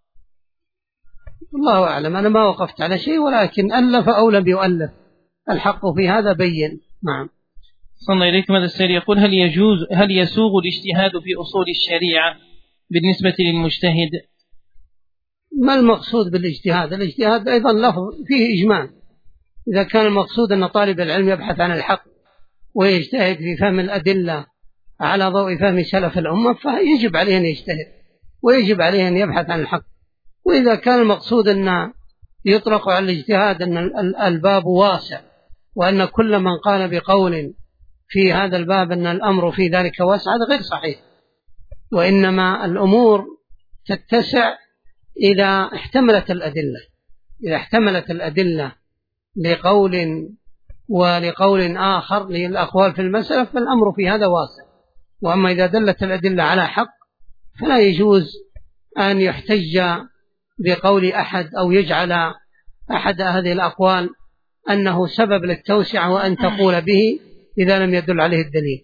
الله أعلم، أنا ما وقفت على شيء، ولكن ألف أو لم يؤلف الحق في هذا بين. نعم. صلى الله إليكم. هذا السائل يقول: هل يسوغ الاجتهاد في أصول الشريعة بالنسبة للمجتهد؟ ما المقصود بالاجتهاد؟ الاجتهاد أيضا لفظ فيه إجمال. إذا كان المقصود أن طالب العلم يبحث عن الحق ويجتهد في فهم الأدلة على ضوء فهم سلف الأمة، فيجب عليه أن يجتهد ويجب عليه أن يبحث عن الحق. وإذا كان المقصود أن يطلق على الاجتهاد أن الباب واسع، وأن كل من قال بقول في هذا الباب أن الأمر في ذلك واسع، هذا غير صحيح. وإنما الأمور تتسع إذا احتملت الأدلة، إذا احتملت الأدلة لقول ولقول آخر للأقوال في المسألة، فالأمر في هذا واسع. وأما إذا دلت الأدلة على حق فلا يجوز أن يحتج بقول أحد أو يجعل أحد هذه الأقوال أنه سبب للتوسعة وأن تقول به إذا لم يدل عليه الدليل.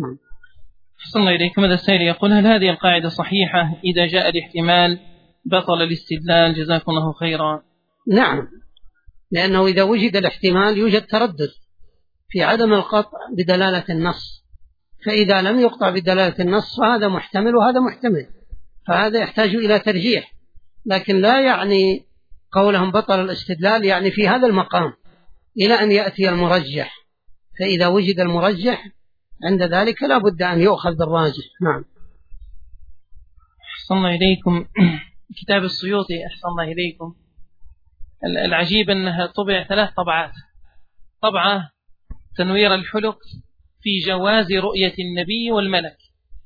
صلى إليكم. هذا السائل يقول: هل هذه القاعدة صحيحة إذا جاء الاحتمال بطل الاستدلال؟ جزاكم الله خيرا. نعم، لأنه إذا وجد الاحتمال يوجد تردد في عدم القطع بدلالة النص، فإذا لم يقطع بدلالة النص فهذا محتمل وهذا محتمل، فهذا يحتاج إلى ترجيح. لكن لا يعني قولهم بطل الاستدلال يعني في هذا المقام إلى أن يأتي المرجح، فإذا وجد المرجح عند ذلك لا بد أن يؤخذ بالراجح. نعم. أحسن الله إليكم. كتاب السيوطي أحسن الله إليكم، العجيب أنها طبع 3 طبعات: طبعة تنوير الحلق في جواز رؤية النبي والملك،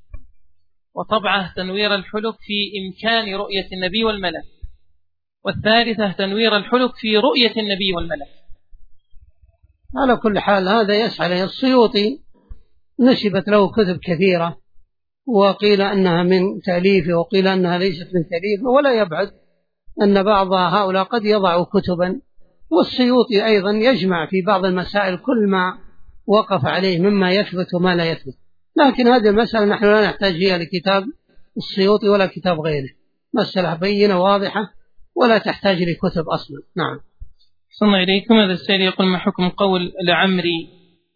وطبعة تنوير الحلق في إمكان رؤية النبي والملك، والثالثة تنوير الحلق في رؤية النبي والملك. على كل حال هذا يسعى له السيوطي، نسبت له كتب كثيرة وقيل أنها من تأليفه وقيل أنها ليست من تأليفه، ولا يبعد أن بعض هؤلاء قد يضع كتبا، والسيوطي أيضا يجمع في بعض المسائل كل ما وقف عليه مما يثبت وما لا يثبت. لكن هذه المسألة نحن لا نحتاج فيها لكتاب السيوطي ولا كتاب غيره، مسألة بينة واضحة ولا تحتاج لكتب أصلا. نعم. صلى إليكم. هذا السائل يقول: ما حكم قول لعمري؟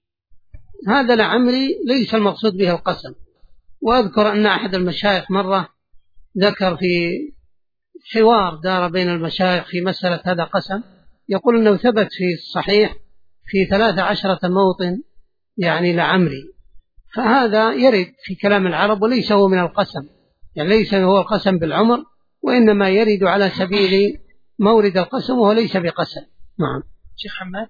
هذا لعمري ليس المقصود به القسم. وأذكر أن أحد المشايخ مرة ذكر في حوار دار بين المشايخ في مسألة هذا قسم، يقول أنه ثبت في الصحيح في 13 موطن يعني لعمري، فهذا يرد في كلام العرب وليس هو من القسم، يعني ليس هو القسم بالعمر، وإنما يرد على سبيل مورد القسم وهو ليس بقسم. نعم. شيخ حماد؟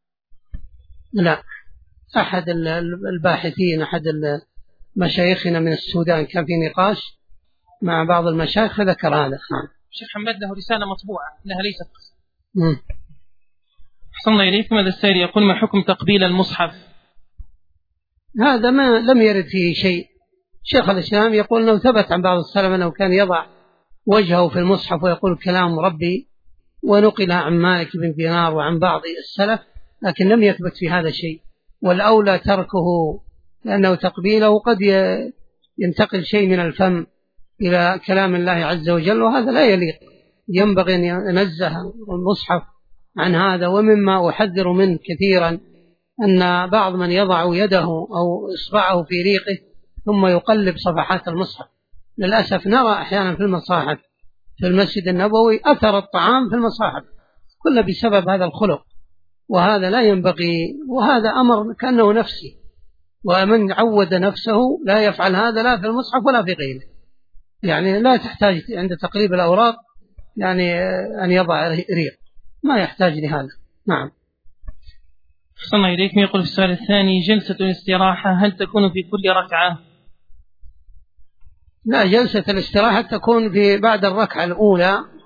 لا، أحد الباحثين أحد مشايخنا من السودان كان في نقاش مع بعض المشايخ فذكر هذا. نعم. شيخ حماد له رسالة مطبوعة إنها ليست قسم. أحسن الله إليكم. هذا السائل يقول: ما حكم تقبيل المصحف؟ هذا ما لم يرد فيه شيء. شيخ الإسلام يقول أنه ثبت عن بعض السلف أنه كان يضع وجهه في المصحف ويقول كلام ربي، ونقل عن مالك بن دينار وعن بعض السلف، لكن لم يثبت في هذا شيء، والأولى تركه، لأنه تقبيله قد ينتقل شيء من الفم إلى كلام الله عز وجل، وهذا لا يليق. ينبغي أن ينزه المصحف عن هذا. ومما أحذر منه كثيرا أن بعض من يضع يده أو إصبعه في ريقه ثم يقلب صفحات المصحف. للأسف نرى أحيانا في المصاحف في المسجد النبوي أثر الطعام في المصاحف، كله بسبب هذا الخلق، وهذا لا ينبغي، وهذا أمر كأنه نفسي، ومن عود نفسه لا يفعل هذا لا في المصحف ولا في غيره. يعني لا تحتاج عند تقليب الأوراق يعني أن يضع ريق، ما يحتاج لهذا. نعم. صلى الله إليكم. يقول في السؤال الثاني: جلسة الاستراحة هل تكون في كل ركعة؟ لا، جلسة الاستراحة تكون بعد الركعة الأولى